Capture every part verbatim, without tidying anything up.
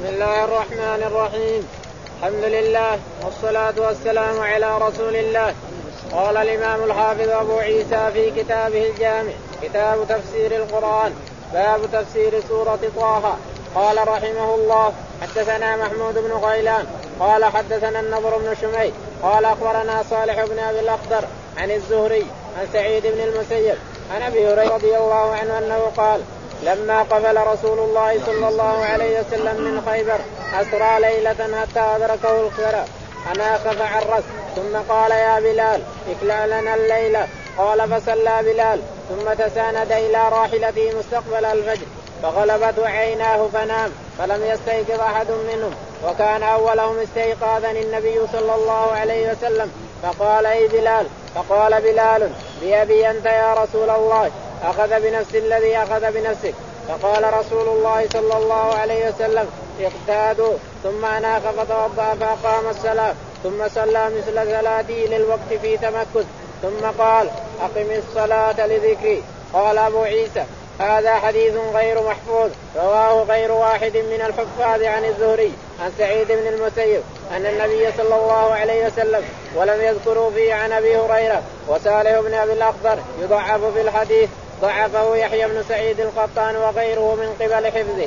بسم الله الرحمن الرحيم. الحمد لله والصلاة والسلام على رسول الله. قال الإمام الحافظ أبو عيسى في كتابه الجامع كتاب تفسير القرآن باب تفسير سورة طه. قال رحمه الله حدثنا محمود بن غيلان قال حدثنا النضر بن شميل قال أخبرنا صالح بن أبي الأخضر عن الزهري عن سعيد بن المسيب عن أبي هريرة رضي الله عنه أنه قال لما قفل رسول الله صلى الله عليه وسلم من خيبر أسرى ليلة حتى أدركه الخير أناخ فعرس ثم قال يا بلال اكلع لنا الليلة. قال فصلى بلال ثم تساند إلى راحلته مستقبل الفجر فغلبته عيناه فنام فلم يستيقظ أحد منهم وكان أولهم استيقاظا النبي صلى الله عليه وسلم فقال أي بلال. فقال بلال بأبي أنت يا رسول الله أخذ بنفس الذي أخذ بنفسك. فقال رسول الله صلى الله عليه وسلم اقتادوا ثم أناخ فتوضأ فأقام الصلاة ثم صلى مثل صلاته للوقت في تمكث ثم قال أقم الصلاة لذكري. قال أبو عيسى هذا حديث غير محفوظ رواه غير واحد من الحفاظ عن الزهري عن سعيد بن المسيب أن النبي صلى الله عليه وسلم ولم يذكروا فيه عن أبي هريرة. وصالح بن أبي الأخضر يضعف في الحديث ضعفه يحيى بن سعيد القطان وغيره من قبل حفظه.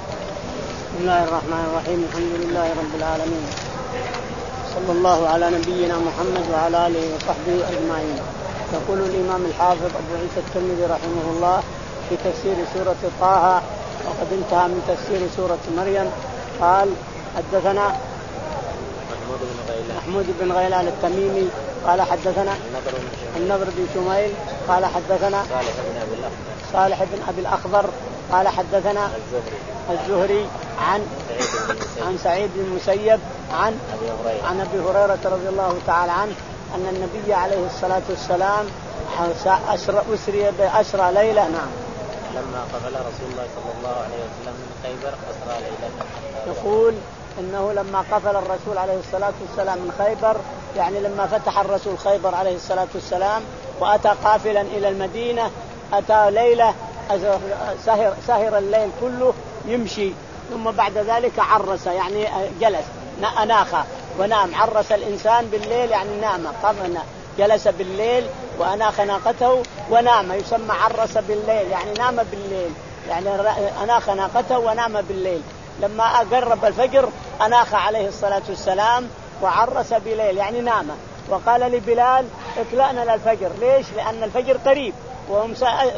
بسم الله الرحمن الرحيم. الحمد لله رب العالمين صلى الله على نبينا محمد وعلى آله وصحبه أجمعين. يقول الإمام الحافظ أبو عيسى الترمذي رحمه الله في تفسير سورة طه وقد انتهى من تفسير سورة مريم. قال حدثنا محمود بن غيلان محمود بن غيلان التميمي قال حدثنا النضر بن شميل قال حدثنا صالح بن أبي الأخضر صالح بن أبي الأخضر قال حدثنا الزهري الزهري عن عن سعيد بن المسيب عن عن أبي هريرة رضي الله تعالى عنه أن النبي عليه الصلاة والسلام أسرى أسري بأسرى ليلة. نعم. لما قفل رسول الله صلى الله عليه وسلم من خيبر أسرى ليلة. يقول إنه لما قفل الرسول عليه الصلاة والسلام من خيبر يعني لما فتح الرسول خيبر عليه الصلاة والسلام وأتى قافلا إلى المدينة أتى ليلة سهر, سهر الليل كله يمشي ثم بعد ذلك عرس يعني جلس أناخ ونام. عرس الإنسان بالليل يعني نام قام جلس بالليل وأناخ ناقته ونام يسمى عرس بالليل يعني نام بالليل يعني أناخ ناقته ونام بالليل. لما قرب الفجر أناخ عليه الصلاة والسلام وعرس بليل يعني نام. وقال لبلال اكلأنا للفجر. ليش؟ لأن الفجر قريب وهم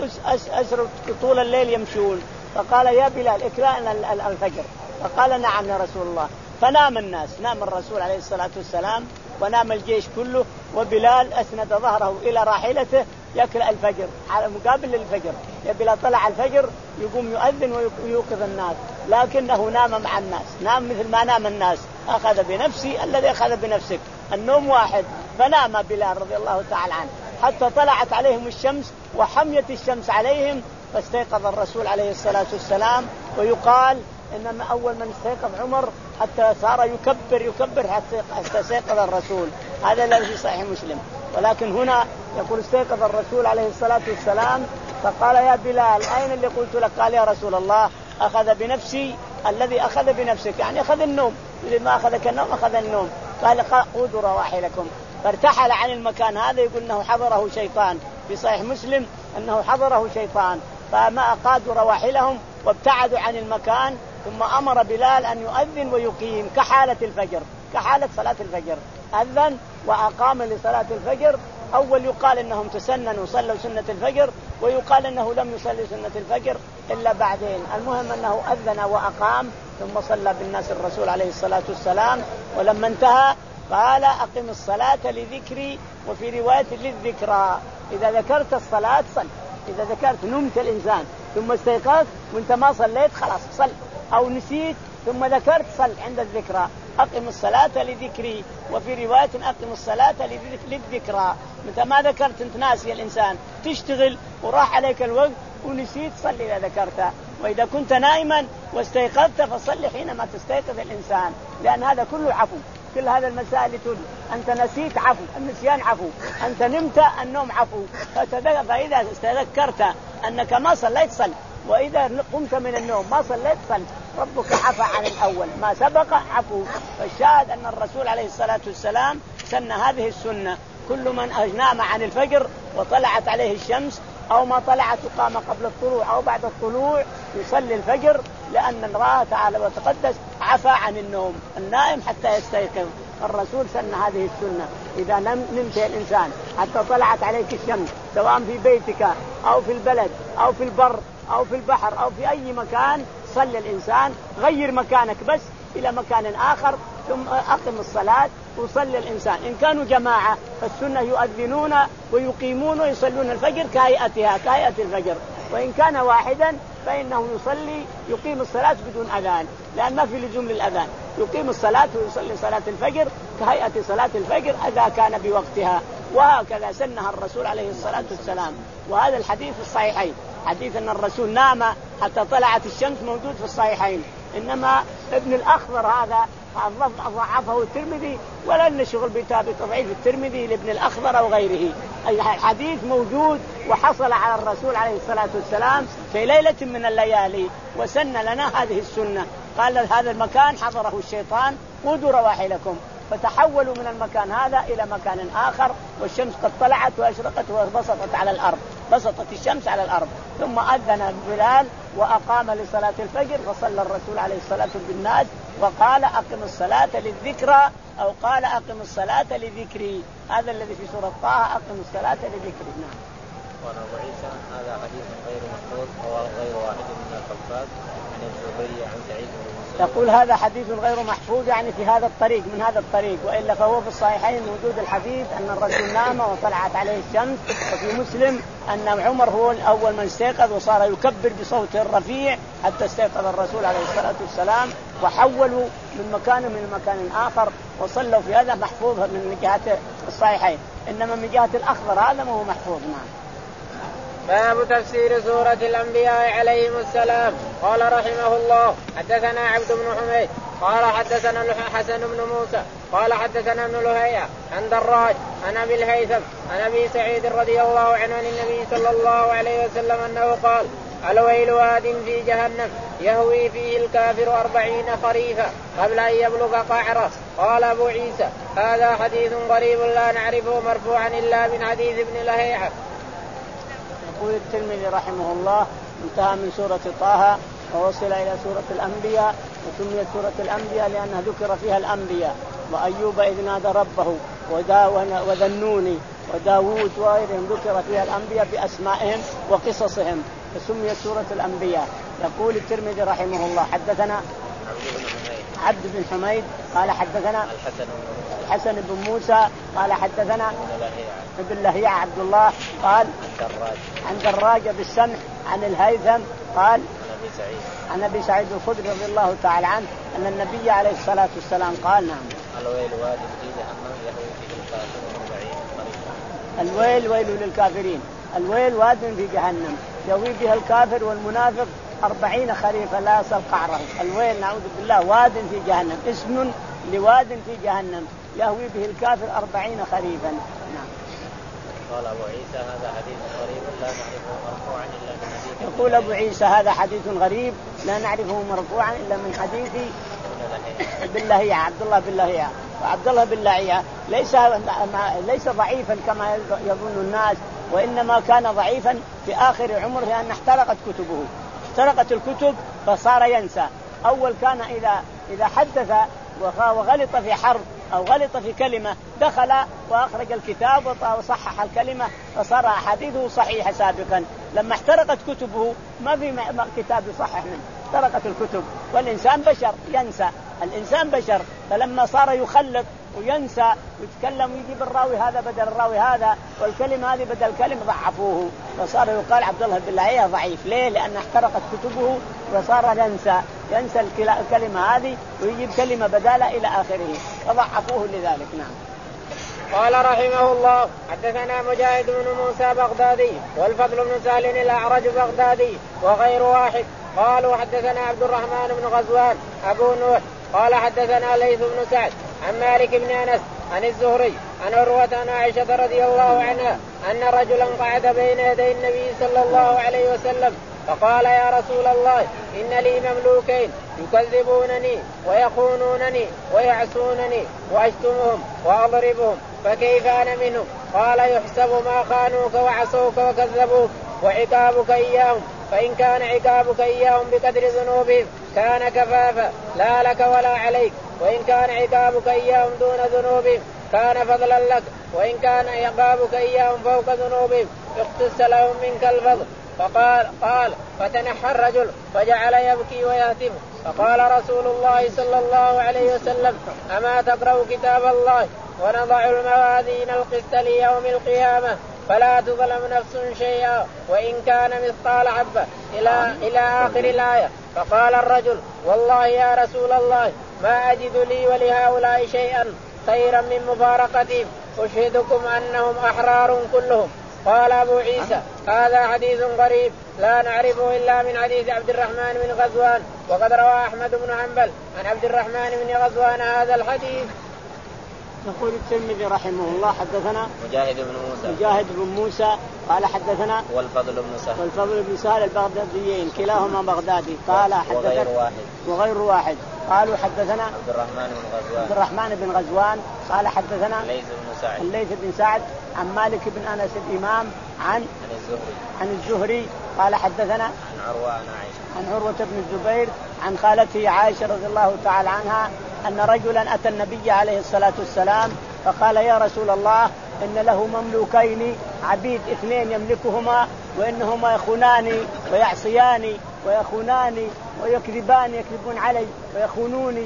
أسروا طول الليل يمشون. فقال يا بلال اكلأنا الفجر. فقال نعم يا رسول الله. فنام الناس نام الرسول عليه الصلاة والسلام ونام الجيش كله وبلال أسند ظهره إلى راحلته يكلأ الفجر على مقابل للفجر. يا بلال طلع الفجر يقوم يؤذن ويوقظ الناس لكنه نام مع الناس نام مثل ما نام الناس. أخذ بنفسي الذي أخذ بنفسك النوم واحد. فنام بلال رضي الله تعالى عنه حتى طلعت عليهم الشمس وحميت الشمس عليهم فاستيقظ الرسول عليه الصلاة والسلام. ويقال إنما أول من استيقظ عمر حتى صار يكبر يكبر حتى استيقظ الرسول. هذا الذي في صحيح مسلم. ولكن هنا يقول استيقظ الرسول عليه الصلاة والسلام فقال يا بلال أين اللي قلت لك؟ قال يا رسول الله أخذ بنفسي الذي أخذ بنفسك يعني أخذ النوم لما أخذك النوم أخذ النوم. قال قودوا رواحلكم. فارتحل عن المكان هذا. يقول أنه حضره شيطان في صحيح مسلم أنه حضره شيطان فما أقادوا رواحلهم وابتعدوا عن المكان. ثم أمر بلال أن يؤذن ويقيم كحالة الفجر كحالة صلاة الفجر. أذن وأقام لصلاة الفجر. أول يقال أنهم تسننوا وصلوا سنة الفجر ويقال أنه لم يصلي سنة الفجر إلا بعدين. المهم أنه أذن وأقام ثم صلى بالناس الرسول عليه الصلاة والسلام. ولما انتهى قال أقم الصلاة لذكري وفي رواية للذكرى. إذا ذكرت الصلاة صل. إذا ذكرت نمت الإنسان ثم استيقظت وانت ما صليت خلاص صل أو نسيت ثم ذكرت صل عند الذكرى. أقم الصلاة لذكري وفي رواية أقم الصلاة للذكرى. متى ما ذكرت انت ناسي الإنسان تشتغل وراح عليك الوقت ونسيت صل إذا ذكرت. وإذا كنت نائما واستيقظت فصل حينما تستيقظ الإنسان لأن هذا كله عفو. كل هذا المسائل تقول أنت نسيت عفو النسيان عفو أنت نمت النوم عفو. فإذا استذكرت أنك ما صليت صل وإذا قمت من النوم ما صليت صل ربك عفى عن الأول ما سبق عفو. فالشاهد أن الرسول عليه الصلاة والسلام سن هذه السنة: كل من نام عن الفجر وطلعت عليه الشمس أو ما طلعت وقام قبل الطلوع أو بعد الطلوع يصلي الفجر، لأن الله تعالى وتقدس عفى عن النوم النائم حتى يستيقظ. الرسول سن هذه السنة: إذا نمت الإنسان حتى طلعت عليك الشمس سواء في بيتك أو في البلد أو في البر أو في البحر أو في أي مكان، صلي الإنسان، غير مكانك بس إلى مكان آخر ثم أقم الصلاة وصلي الإنسان. إن كانوا جماعة فالسنة يؤذنون ويقيمون ويصلون الفجر كهيئتها كهيئة الفجر، وإن كان واحدا فإنه يصلي يقيم الصلاة بدون أذان، لأن ما في لزوم للأذان، يقيم الصلاة ويصلي صلاة الفجر كهيئة صلاة الفجر إذا كان بوقتها. وهكذا سنها الرسول عليه الصلاة والسلام. وهذا الحديث في الصحيحين، حديث أن الرسول نام حتى طلعت الشمس موجود في الصحيحين. إنما ابن الأخضر هذا ضعفه الترمذي، ولا لنا شغل بتضعيف الترمذي لابن الأخضر أو غيره. الحديث موجود وحصل على الرسول عليه الصلاة والسلام في ليلة من الليالي وسن لنا هذه السنة. قال هذا المكان حضره الشيطان خذوا رواحلكم، فتحولوا من المكان هذا إلى مكان آخر، والشمس قد طلعت وأشرقت وبسطت على الأرض، بسطت الشمس على الأرض. ثم أذن بلال وأقام لصلاة الفجر، فصلى الرسول عليه الصلاة والسلام بالناس وقال أقم الصلاة للذكرى، أو قال أقم الصلاة لذكري. هذا الذي في سورة طه: أقم الصلاة لذكري. نعم. وعن أبو عيسى هذا حديث غير محفوظ وغير واحد من الخلفات من الزهري عن سعيد بن المسيب. يقول هذا حديث غير محفوظ يعني في هذا الطريق من هذا الطريق، وإلا فهو في الصحيحين موجود الحديث أن الرسول نام وطلعت عليه الشمس. وفي مسلم أن عمر هو أول من استيقظ وصار يكبر بصوت رفيع حتى استيقظ الرسول عليه الصلاة والسلام، وحولوا من مكان من مكان آخر وصلوا في هذا محفوظ من جهة الصحيحين. إنما من جهة الأخضر هذا ما هو محفوظ. نعم. باب تفسير سورة الأنبياء عليهم السلام. قال رحمه الله: حدثنا عبد بن حميد قال حدثنا حسن بن موسى قال حدثنا ابن لهيعة عن دراج عن أبي الهيثم عن أبي سعيد رضي الله عنه عن النبي صلى الله عليه وسلم أنه قال: الويل واد في جهنم يهوي فيه الكافر أربعين خريفا قبل أن يبلغ قعره. قال أبو عيسى: هذا حديث غريب لا نعرفه مرفوعا إلا من حديث ابن لهيعة. يقول الترمذي رحمه الله: انتهى من سورة طه ووصل إلى سورة الأنبياء، وسميت سورة الأنبياء لأنها ذكر فيها الأنبياء، وأيوب إذ نادى ربه وذنوني وداود وغيرهم ذكر فيها الأنبياء بأسمائهم وقصصهم، فسميت سورة الأنبياء. يقول الترمذي رحمه الله: حدثنا عبد بن حميد قال حدثنا الحسن بن موسى قال حدثنا ابن لهيعة عبد الله قال عن دراج بالسمع عن الهيثم قال عن أبي سعيد الخدري رضي الله تعالى عنه أن النبي عليه الصلاة والسلام قال: نعم. الويل واد في جهنم يهوي فيه الكافر أربعين خريفا. الويل ويل للكافرين، الويل واد في جهنم يهوي بها الكافر والمنافق أربعين خريفا لا يصل قعره. الويل نعوذ بالله واد في جهنم، اسم لواد في جهنم يهوي به الكافر أربعين خريفا. نعم. قال أبو عيسى: هذا حديث غريب لا نعرفه مرفوعا إلا من حديث. يقول أبو عيسى: هذا حديث غريب لا نعرفه مرفوعا إلا من حديث ابن لهيعة عبد الله بن لهيعة. وعبد الله بن لهيعة ليس ليس ضعيفا كما يظن الناس، وإنما كان ضعيفا في آخر عمره لأن احترقت كتبه، احترقت الكتب فصار ينسى. أول كان إذا إذا حدث وغلط في حرف أو غلط في كلمة دخل وأخرج الكتاب وصحح الكلمة فصار حديثه صحيح سابقا. لما احترقت كتبه ما في كتاب يصحح منه، احترقت الكتب، والإنسان بشر ينسى، الإنسان بشر. فلما صار يخلط وينسى ويتكلم ويجيب الراوي هذا بدل الراوي هذا والكلمة هذه بدل الكلمة ضعفوه، فصار يقال عبد الله بن لهيعة ضعيف. ليه؟ لأن احترقت كتبه وصار ينسى ينسى الكلمة هذه ويجيب كلمة بدالة إلى آخره، فضعفوه لذلك. نعم. قال رحمه الله: حدثنا مجاهد بن موسى بغدادي والفضل بن سهل الأعرج بغدادي وغير واحد قالوا حدثنا عبد الرحمن بن غزوان أبو نوح قال حدثنا ليث بن سعد عن مالك بن أنس عن الزهري عن عروة عن عائشة رضي الله عنها أن رجلا قعد بين يدي النبي صلى الله عليه وسلم فقال يا رسول الله إن لي مملوكين يكذبونني ويخونونني ويعصونني وأشتمهم وأضربهم فكيف أنا منهم؟ قال يحسب ما خانوك وعصوك وكذبوك وعقابك إياهم، فإن كان عقابك إياهم بقدر ذنوبهم كان كفافا لا لك ولا عليك، وإن كان عقابك إياهم دون ذنوبهم كان فضلا لك، وإن كان عقابك إياهم فوق ذنوبهم اقتص لهم منك الفضل. فقال قال فتنحى الرجل فجعل يبكي ويهتف. فقال رسول الله صلى الله عليه وسلم أما تقرأ كتاب الله ونضع الموازين القسط ليوم القيامة فلا تظلم نفس شيئا وإن كان مثقال حبة إلى, إلى آخر الآية. فقال الرجل والله يا رسول الله ما أجد لي ولهؤلاء شيئا خيرا من مفارقتهم، أشهدكم أنهم أحرار كلهم. قال أبو عيسى هذا حديث غريب لا نعرفه إلا من حديث عبد الرحمن بن غزوان، وقد روى أحمد بن حنبل عن عبد الرحمن بن غزوان هذا الحديث. يقول الترمذي رحمه الله حدثنا مجاهد بن موسى مجاهد بن موسى قال حدثنا والفضل بن سهل والفضل بن سهل البغداديين كلاهما بغدادي قال حدثنا وغير واحد وغير واحد قالوا حدثنا عبد الرحمن بن غزوان عبد الرحمن بن غزوان قال حدثنا الليث بن سعد الليث بن سعد عن مالك بن أنس الإمام عن عن الزهري عن الزهري قال حدثنا عن عروة عن عائشة عن عروة بن الزبير عن خالته عائشة رضي الله تعالى عنها أن رجلا أتى النبي عليه الصلاة والسلام فقال يا رسول الله إن له مملوكين عبيد اثنين يملكهما وإنهما يخوناني ويعصياني ويخوناني ويكذبان يكذبون علي ويخونوني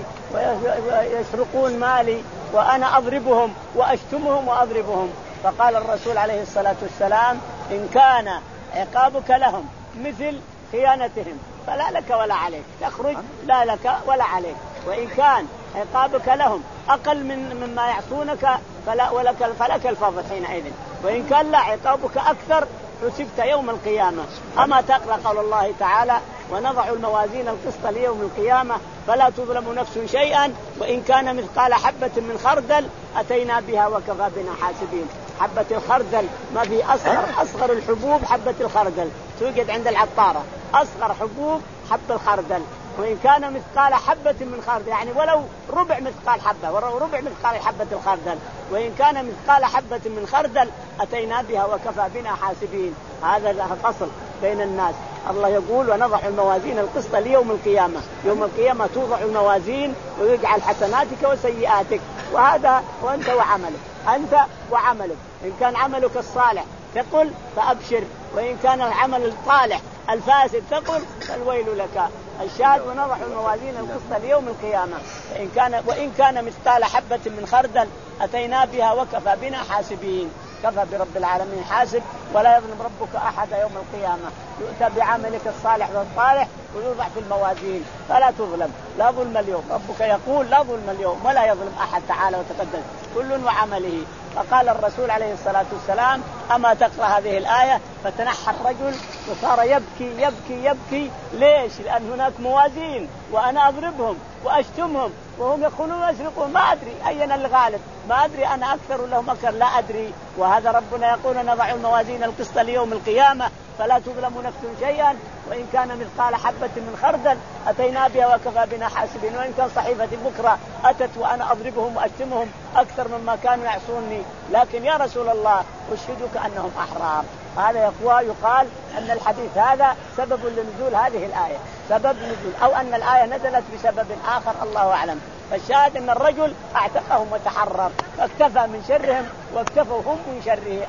ويسرقون مالي وأنا أضربهم وأشتمهم وأضربهم. فقال الرسول عليه الصلاة والسلام إن كان عقابك لهم مثل خيانتهم فلا لك ولا عليك، تخرج لا لك ولا عليك، وإن كان عقابك لهم أقل من مما يعصونك فلا ولك فلك الفضل حينئذ، وإن كان لا عقابك أكثر حسبت يوم القيامة. أما تقرأ قول الله تعالى ونضع الموازين القسط ليوم القيامة فلا تظلم نفس شيئا وإن كان مثقال حبة من خردل أتينا بها وكفى بنا حاسبين. حبة الخردل ما في أصغر أصغر الحبوب حبة الخردل توجد عند العطارة، أصغر حبوب حب الخردل، وإن كان مثقال حبة من خردل يعني ولو ربع مثقال حبة ولو ربع مثقال حبة الخردل، وإن كان مثقال حبة من خردل أتينا بها وكفى بنا حاسبين. هذا فصل بين الناس. الله يقول ونضع الموازين القسط ليوم القيامة، يوم القيامة توضع الموازين ويجعل حسناتك وسيئاتك، وهذا وأنت وعملك أنت وعملك. إن كان عملك الصالح تقل فأبشر، وإن كان العمل الطالح الفاسد تقل فالويل لك. الشاهد ونضع الموازين القسط ليوم القيامة فإن كان وإن كان مثقال حبة من خردل أتينا بها وكفى بنا حاسبين. كفى برب العالمين حاسب ولا يظلم ربك أحد يوم القيامة. يؤتى بعملك الصالح والطالح ويوضع في الموازين فلا تظلم، لا ظلم اليوم. ربك يقول لا ظلم اليوم ولا يظلم أحد تعالى وتقدس كل وعمله. فقال الرسول عليه الصلاة والسلام أما تقرأ هذه الآية فتنحى الرجل وصار يبكي يبكي يبكي. ليش؟ لأن هناك موازين وأنا أضربهم وأشتمهم وهم يخونون ويسرقون، ما أدري أين الغالب، ما أدري أنا أكثر لهم أكثر، لا أدري. وهذا ربنا يقول نضع الموازين القسط ليوم القيامة فلا تظلم نفس شيئا وإن كان مثقال حبة من خردل أتينا بها وكفى بنا حاسبين. وإن كان صحيفة بكرة أتت وأنا أضربهم وأشتمهم أكثر مما كانوا يعصوني، لكن يا رسول الله أشهدك أنهم أحرار. هذا يقوى يقال أن الحديث هذا سبب لنزول هذه الآية، سبب نزول، أو أن الآية نزلت بسبب آخر الله أعلم. فالشاهد أن الرجل اعتقهم وتحرر فاكتفى من شرهم واكتفوا هم من شره،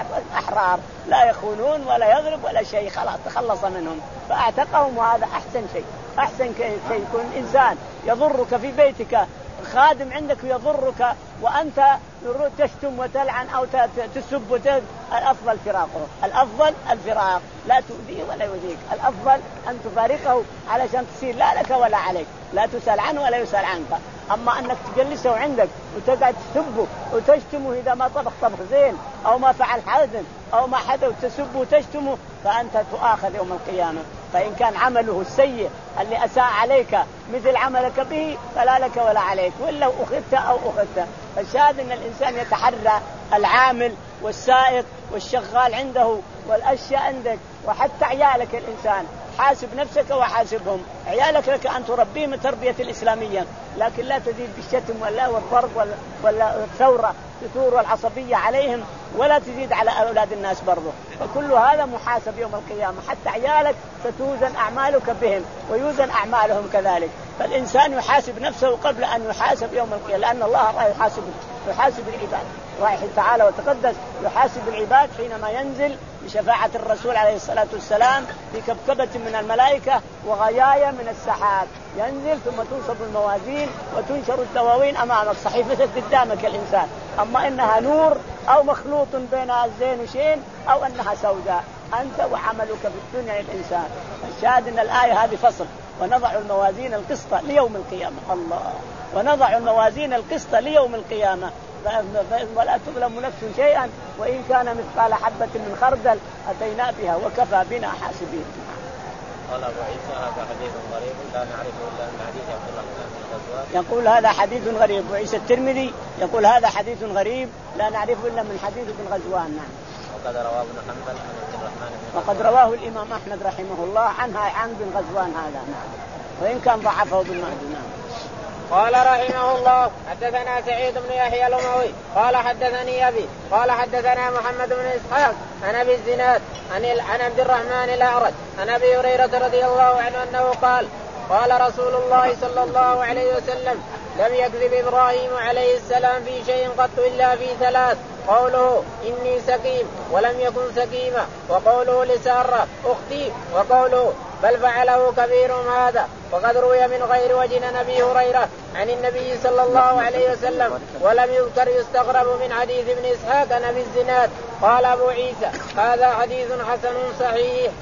أحرار لا يخونون ولا يغرب ولا شيء، خلاص تخلص منهم فاعتقهم. وهذا أحسن شيء، أحسن شيء يكون إنسان يضرك في بيتك، خادم عندك يضرك وأنت تشتم وتلعن أو تسب وتد، الأفضل فراقه، الأفضل الفراق، لا تؤذيه ولا يؤذيك، الأفضل أن تفارقه علشان تصير لا لك ولا عليك، لا تسأل عنه ولا يسأل عنك. أما أنك تجلسه عندك وتقعد تسبه وتشتمه إذا ما طبخ طبخ زين أو ما فعل حزن أو ما حدا وتسبه وتشتمه فأنت تؤاخذ يوم القيامة. فإن كان عمله السيء اللي أساء عليك مثل عملك به فلا لك ولا عليك، وإلا أخذت أو أخذت. فالشاهد أن الإنسان يتحرى العامل والسائق والشغال عنده والأشياء عندك، وحتى عيالك الإنسان حاسب نفسك وحاسبهم. عيالك لك أن تربيهم التربية الإسلامية، لكن لا تزيد بالشتم ولا والضرب ولا, ولا الثورة تثور والعصبية عليهم، ولا تزيد على أولاد الناس برضه. فكل هذا محاسب يوم القيامة، حتى عيالك ستوزن أعمالك بهم ويوزن أعمالهم كذلك. فالإنسان يحاسب نفسه قبل أن يحاسب يوم القيامة، لأن الله راح يحاسب يحاسب العباد، رايح تعالى وتقدس يحاسب العباد حينما ينزل بشفاعة الرسول عليه الصلاة والسلام في كبكبة من الملائكة وغياية من السحاب، ينزل ثم تنصب الموازين وتنشر الدواوين أمامك، صحيفتك قدامك الإنسان، أما إنها نور أو مخلوط بين الزين وشين أو أنها سوداء، أنت وعملك في الدنيا الإنسان. الشاهد أن الآية هذه فصل، ونضع الموازين القسط ليوم القيامة، الله، ونضع الموازين القسط ليوم القيامة ولا تظلم نفس شيئا وإن كان مثقال حبة من خردل أتينا بها وكفى بنا حاسبين. قال أبو عيسى هذا حديث غريب لا نعرفه إلا من حديث عبد الرحمن بن غزوان. يقول هذا حديث غريب. أبو عيسى الترمذي يقول هذا حديث غريب لا نعرفه إلا من حديث ابن غزوان. نعم. وقد رواه ابن حنبل عن عبد الرحمن بن غزوان. وقد رواه الإمام أحمد رحمه الله عنها عن ابن غزوان هذا. نعم. وإن كان ضعفه بالمهدي. نعم. قال رحمه الله حدثنا سعيد بن يحيى الأموي قال حدثني أبي قال حدثنا محمد بن إسحاق عن أبي الزناد عن عبد الرحمن الأعرج عن أبي هريرة رضي الله عنه أنه قال قال رسول الله صلى الله عليه وسلم لم يكذب إبراهيم عليه السلام في شيء قط إلا في ثلاث: قوله إني سقيم ولم يكن سقيما، وقوله لسارة أختي، وقوله بل فعله كبيرهم هذا. وقد روي من غير وجه أبي هريرة عن النبي صلى الله عليه وسلم ولم يذكر يستغرب من حديث ابن إسحاق عن أبي الزناد. قال أبو عيسى هذا حديث حسن صحيح.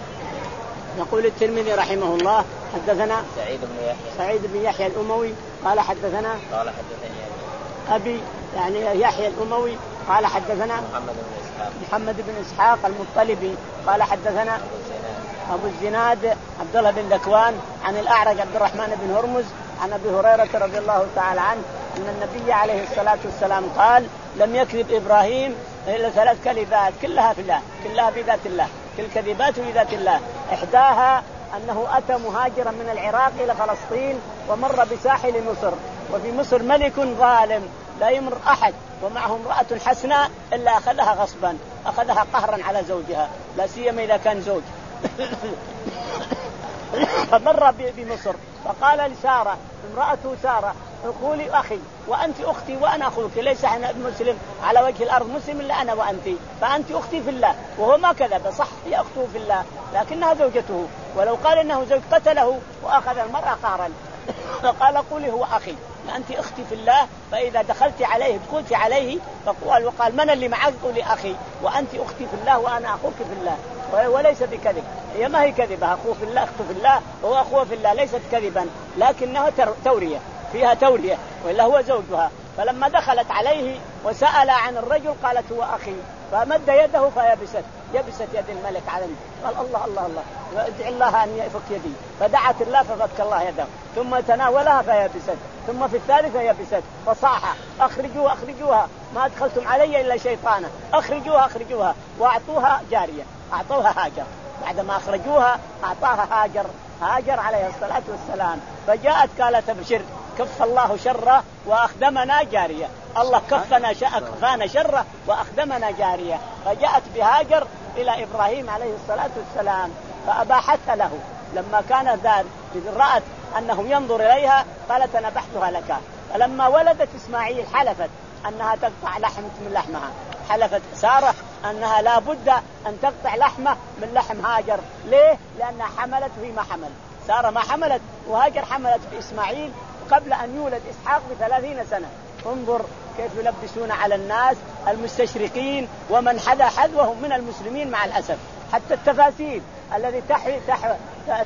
يقول الترمذي رحمه الله حدثنا سعيد بن يحيى سعيد بن يحيى الأموي قال حدثنا قال حدثني أبي يعني يحيى الأموي قال حدثنا محمد بن إسحاق محمد بن إسحاق المطلبي قال حدثنا أبو الزناد عبد الله بن ذكوان عن الأعرج عبد الرحمن بن هرمز عن أبي هريرة رضي الله تعالى عنه أن النبي عليه الصلاة والسلام قال لم يكذب إبراهيم إلا ثلاث كذبات كلها في الله، كلها في ذات الله، كل كذبات في ذات الله. إحداها أنه أتى مهاجرا من العراق إلى فلسطين ومر بساحل مصر، وفي مصر ملك ظالم لا يمر أحد ومعه امرأة حسناء إلا أخذها غصبا، أخذها قهرا على زوجها، لا سيما إذا كان زوج. فمر بمصر فقال لسارة امرأته سارة قولي أخي وأنت أختي وأنا أخوك، ليس احنا مسلم على وجه الأرض مسلم إلا أنا وأنت، فأنت أختي في الله. وهو ما كذب، صح هي أخته في الله لكنها زوجته، ولو قال إنه زوج قتله وأخذ المرأة قهرا. فقال قولي هو أخي أنت أختي في الله، فإذا دخلت عليه دخلت عليه فقال وقال من اللي معك قولي أخي وأنت أختي في الله وأنا أخوك في الله، وليس بكذب، هي ما هي كذبة، أخوه في الله أخته في الله وهو أخوه في الله، ليست كذبا لكنها تورية فيها تورية، وإلا هو زوجها. فلما دخلت عليه وسأل عن الرجل قالت هو أخي، فمد يده فيبست يبست يد الملك على قال الله الله الله ادعي الله أن يفك يدي، فدعت الله ففك الله يده، ثم تناولها فيبست، ثم في الثالثة يبست فصاح أخرجوها أخرجوها ما أدخلتم علي إلا شيطانا، أخرجوها أخرجوها، وأعطوها جارية، أعطوها هاجر، بعدما أخرجوها أعطاها هاجر هاجر عليه الصلاة والسلام. فجاءت قالت ابشر كف الله شره وأخدمنا جارية، الله كفنا كفانا شره وأخدمنا جارية. فجاءت بهاجر إلى إبراهيم عليه الصلاة والسلام فأباحتها له، لما كان ذات رأت أنه ينظر إليها قالت أنا بحثها لك. فلما ولدت إسماعيل حلفت أنها تقطع لحمة من لحمها، حلفت سارة أنها لا بد أن تقطع لحمة من لحم هاجر. ليه؟ لأنها حملت فيما حمل، سارة ما حملت وهاجر حملت بإسماعيل قبل أن يولد إسحاق بثلاثين سنة. انظر كيف يلبسون على الناس المستشرقين ومن حذا حذوهم من المسلمين مع الأسف. حتى التفاسير الذي تحوي تحوي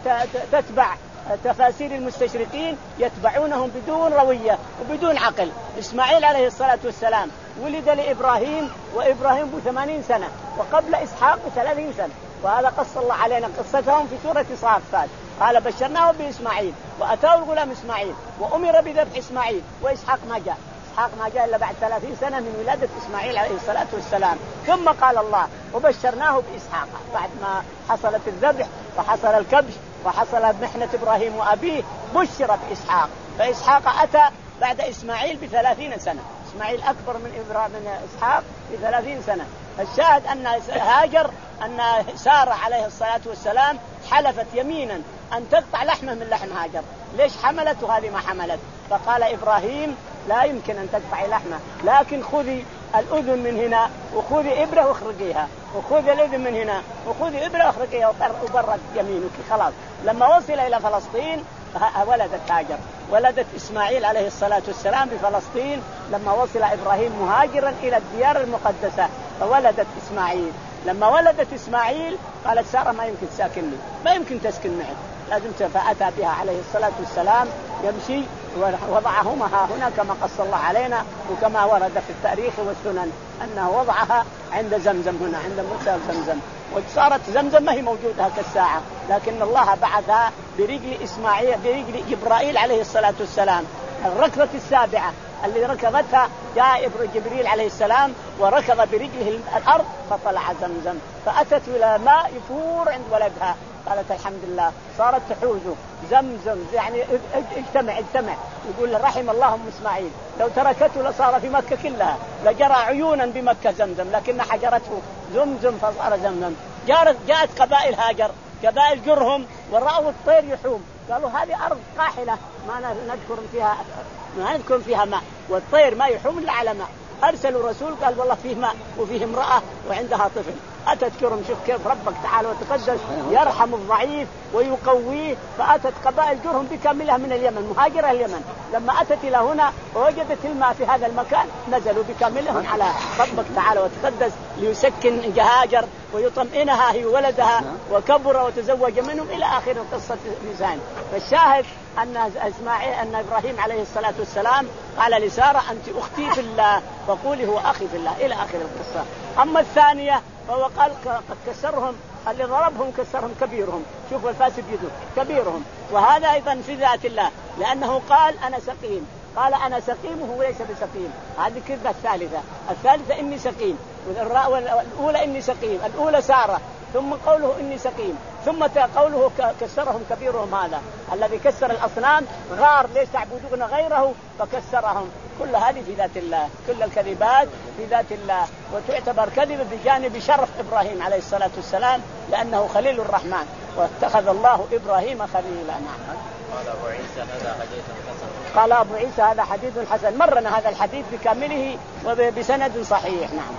تتبع تفاسير المستشرقين يتبعونهم بدون روية وبدون عقل. إسماعيل عليه الصلاة والسلام ولد لإبراهيم وإبراهيم بثمانين سنة وقبل إسحاق بثلاثين سنة، وهذا قص الله علينا قصتهم في سورة صافات. قال بشرناه بإسماعيل وأتاه الغلام إسماعيل وأمر بذبح إسماعيل، وإسحاق ما جاء، إسحاق ما جاء إلا بعد ثلاثين سنة من ولادة إسماعيل عليه الصلاة والسلام. ثم قال الله وبشرناه بإسحاق بعد ما حصلت الذبح وحصل الكبش وحصل محنة إبراهيم وأبيه بشر بإسحاق. فإسحاق أتى بعد إسماعيل بثلاثين سنة. إسماعيل أكبر من إبراهيم من إسحاق بثلاثين سنة. الشاهد أن هاجر أن سارة عليه الصلاة والسلام حلفت يمينا أن تقطع لحمه من لحم هاجر. ليش حملت وهذه ما حملت؟ فقال إبراهيم لا يمكن أن تقطعي لحمه، لكن خذي الأذن من هنا وخذي إبرة واخرجيها، وخذي الأذن من هنا وخذي إبرة واخرجيها وبرد يمينك. خلاص. لما وصل إلى فلسطين ولدت هاجر، ولدت إسماعيل عليه الصلاة والسلام بفلسطين لما وصل إبراهيم مهاجرا إلى الديار المقدسة فولدت إسماعيل. لما ولدت إسماعيل قالت سارة ما يمكن تساكنني، ما يمكن تسكن معي، لازم. فأتى بها عليه الصلاة والسلام يمشي ووضعهما هنا كما قص الله علينا وكما ورد في التاريخ والسنن أنه وضعها عند زمزم هنا عند مرسى زمزم. وصارت زمزم ما هي موجودة كالساعة، لكن الله بعثها برجل إسماعيل برجل جبرائيل عليه الصلاة والسلام. الركضة السابعة اللي ركضتها جاء جبريل عليه السلام وركض برجله الأرض فطلع زمزم، فأتت إلى ماء يفور عند ولدها. قالت الحمد لله صارت تحوزه زمزم، يعني اجتمع اجتمع يقول رحم الله أم إسماعيل لو تركته لصار في مكة كلها، لجرى عيونا بمكة زمزم، لكن حجرته زمزم فصار زمزم. جاءت قبائل هاجر قبائل جرهم ورأوا الطير يحوم، قالوا هذه أرض قاحلة ما نذكر فيها ما نذكر فيها ماء، والطير ما يحوم إلا على ماء. أرسلوا رسول قال والله فيه ماء وفيه امرأة وعندها طفل. أتت كرم، شوف كيف ربك تعالى وتقدس يرحم الضعيف ويقويه. فأتت قبائل جرهم بكاملها من اليمن مهاجرة اليمن، لما أتت إلى هنا ووجدت الماء في هذا المكان نزلوا بكاملهم على ربك تعالى وتقدس ليسكن هاجر ويطمئنها هي ولدها وكبر وتزوج منهم إلى آخر قصة لسان. فالشاهد أن إسماعيل أن إبراهيم عليه الصلاة والسلام قال لسارة أنت أختي في الله فقولي هو أخي في الله إلى آخر القصة. أما الثانية فهو قال قد كسرهم اللي ضربهم كسرهم كبيرهم، شوفوا الفاسد يده كبيرهم. وهذا أيضا في ذات الله لأنه قال أنا سقيم، قال أنا سقيم وهو ليس بسقيم. هذه كذبة الثالثة. الثالثة إني سقيم، والأولى إني سقيم، الأولى سارة، ثم قوله إني سقيم، ثم قوله كسرهم كبيرهم. هذا الذي كسر الأصنام غار ليش تعبدون غيره فكسرهم. كل هذه في ذات الله، كل الكذبات في ذات الله، وتعتبر كذبة بجانب شرف إبراهيم عليه الصلاة والسلام لأنه خليل الرحمن واتخذ الله إبراهيم خليلا. نعم. قال أبو عيسى هذا حديث حسن. قال أبو عيسى هذا حديث حسن. مرنا هذا الحديث بكامله وبسند صحيح. نعم.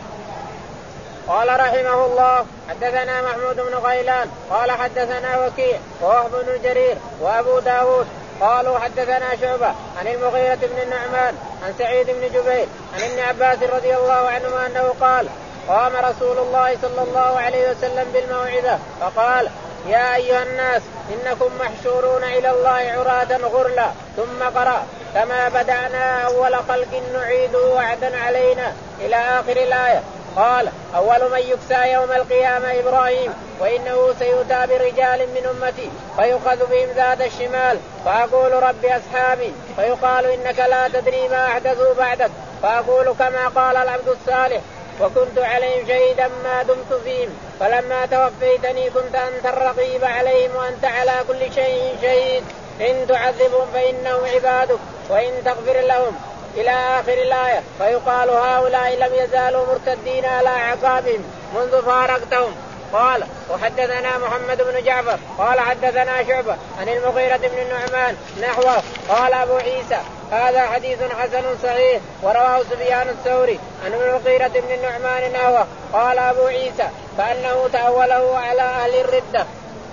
قال رحمه الله حدثنا محمود بن غيلان قال حدثنا وكيع ووهب بن جرير وأبو داود قالوا حدثنا شعبة عن المغيرة بن النعمان عن سعيد بن جبير عن ابن عباس رضي الله عنهما أنه قال قام رسول الله صلى الله عليه وسلم بالموعظة فقال يا أيها الناس إنكم محشورون إلى الله عراة غرلا، ثم قرأ كما بدأنا أول خلق نعيده وعدا علينا إلى آخر الآية. قال أول من يكسى يوم القيامة إبراهيم، وإنه سيؤتى برجال من أمتي فيؤخذ بهم ذات الشمال فأقول رب أصحابي، فيقال إنك لا تدري ما أحدثوا بعدك، فأقول كما قال العبد الصالح وكنت عليهم شهيدا ما دمت فيهم، فلما توفيتني كنت أنت الرقيب عليهم وأنت على كل شيء شهيد، إن تعذبهم فإنهم عبادك وإن تغفر لهم إلى آخر الآية. فيقال هؤلاء لم يزالوا مرتدين على أعقابهم منذ فارقتهم. قال وحدثنا محمد بن جعفر قال حدثنا شعبة عن المغيرة بن النعمان نحوه. قال أبو عيسى هذا حديث حسن صحيح، ورواه سفيان الثوري عن المغيرة بن النعمان نحوه. قال أبو عيسى فأنه تأوله على أهل الردة.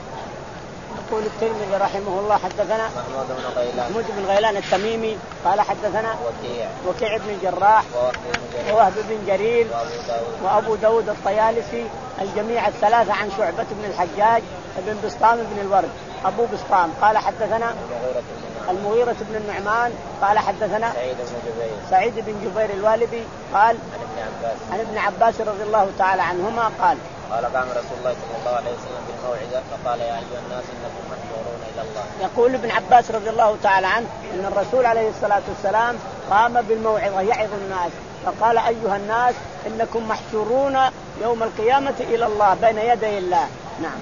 يقول الترمذي رحمه الله حدثنا محمود بن غيلان محمود بن غيلان التميمي قال حدثنا وكيع وكيع بن الجراح ووهب بن جرير وأبو داود الطيالسي الجميع الثلاثة عن شعبة بن الحجاج بن بسطام بن الورد أبو بسطام قال حدثنا المغيرة بن النعمان قال حدثنا سعيد بن جبير سعيد بن جبير الوالبي قال عن ابن عباس عن ابن عباس رضي الله تعالى عنهما قال قال قام رسول الله صلى الله عليه وسلم بالموعظة فقال يا أيها الناس إنكم محشورون إلى الله. يقول ابن عباس رضي الله تعالى عنه أن الرسول عليه الصلاة والسلام قام بالموعظة يعظ الناس فقال أيها الناس إنكم محشورون يوم القيامة إلى الله بين يدي الله. نعم.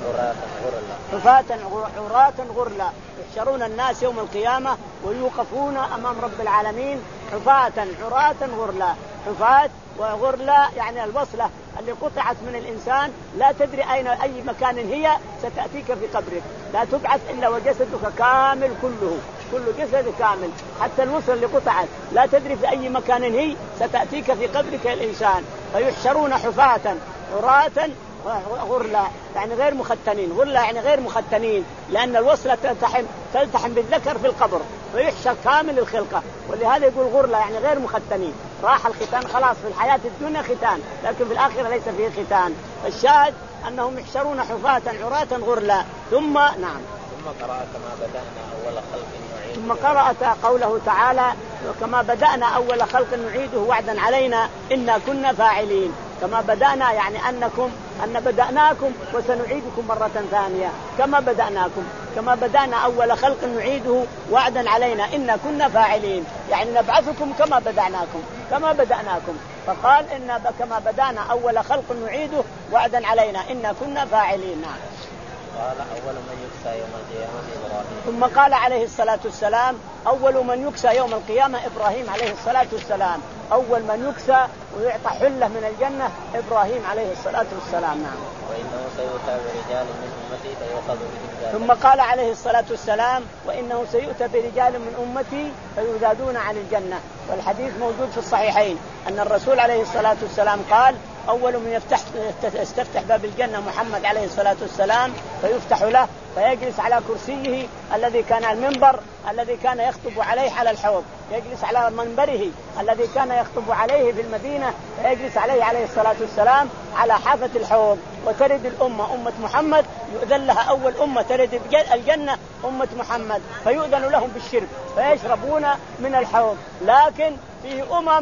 حفاة عراة غرلا، يحشرون الناس يوم القيامة ويوقفون أمام رب العالمين حفاة عراة غرلا. حفاة وغرلا يعني الوصلة اللي قطعت من الإنسان لا تدري أين أي مكان هي ستأتيك في قبرك، لا تبعث إلا وجسدك كامل كله، كل جسد كامل، حتى الوصل اللي قطعت لا تدري في أي مكان هي ستأتيك في قبرك الإنسان. فيحشرون حفاة عراة غرلا يعني غير مختنين. غرلا يعني غير مختنين لأن الوصلة تلتحم تلتحم بالذكر في القبر فيحشر كامل الخلقة، ولهذا يقول غرلا يعني غير مختنين. راح الختان خلاص، في الحياة الدنيا ختان لكن في الآخرة ليس فيه ختان. الشاهد أنهم يحشرون حفاة عراة غرلا. ثم نعم ثم قرأ كما بدأنا أول خلق نعيده. ثم قرأت قوله تعالى كما بدأنا أول خلق نعيده وعدا علينا إنا كنا فاعلين. كما بدأنا يعني أنكم أن بدأناكم وسنعيدكم مرة ثانية كما بدأناكم، كما بدأنا أول خلق نعيده وعدا علينا إنا كنا فاعلين يعني نبعثكم كما بدأناكم كما بدأناكم. فقال إن كما بدأنا أول خلق نعيده وعدا علينا إنا كنا فاعلين. نعم. قال أول من يكسى يوم القيامة إبراهيم. ثم قال عليه الصلاة والسلام أول من يكسى يوم القيامة إبراهيم عليه الصلاة والسلام. أول من يكسى ويعطى حلة من الجنة إبراهيم عليه الصلاة والسلام. نعم. وإنه سيؤتى برجال من أمتي فيؤخذ بهم. ثم قال عليه الصلاة والسلام وإنه سيؤتى برجال من أمتي فيزادون عن الجنة. والحديث موجود في الصحيحين أن الرسول عليه الصلاة والسلام قال أول من يفتح يستفتح باب الجنة محمد عليه الصلاة والسلام فيفتح له فيجلس على كرسيه الذي كان المنبر الذي كان يخطب عليه على الحوض، يجلس على منبره الذي كان يخطب عليه في المدينة فيجلس عليه عليه الصلاة والسلام على حافة الحوض. وترد الأمة أمة محمد يؤذن لها أول أمة ترد الجنة أمة محمد فيؤذن لهم بالشرب فيشربون من الحوض. لكن فيه أمم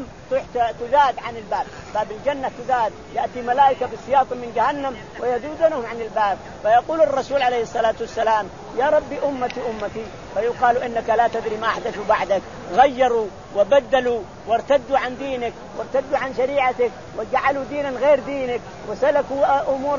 تزاد عن الباب، باب الجنة تزاد، يأتي ملائكة بسياط من جهنم ويذودونهم عن الباب فيقول الرسول عليه الصلاة والسلام يا رب أمتي أمتي فيقال إنك لا تدري ما أحدثوا بعدك، غيروا وبدلوا وارتدوا عن دينك وارتدوا عن شريعتك وجعلوا دينا غير دينك وسلكوا أمور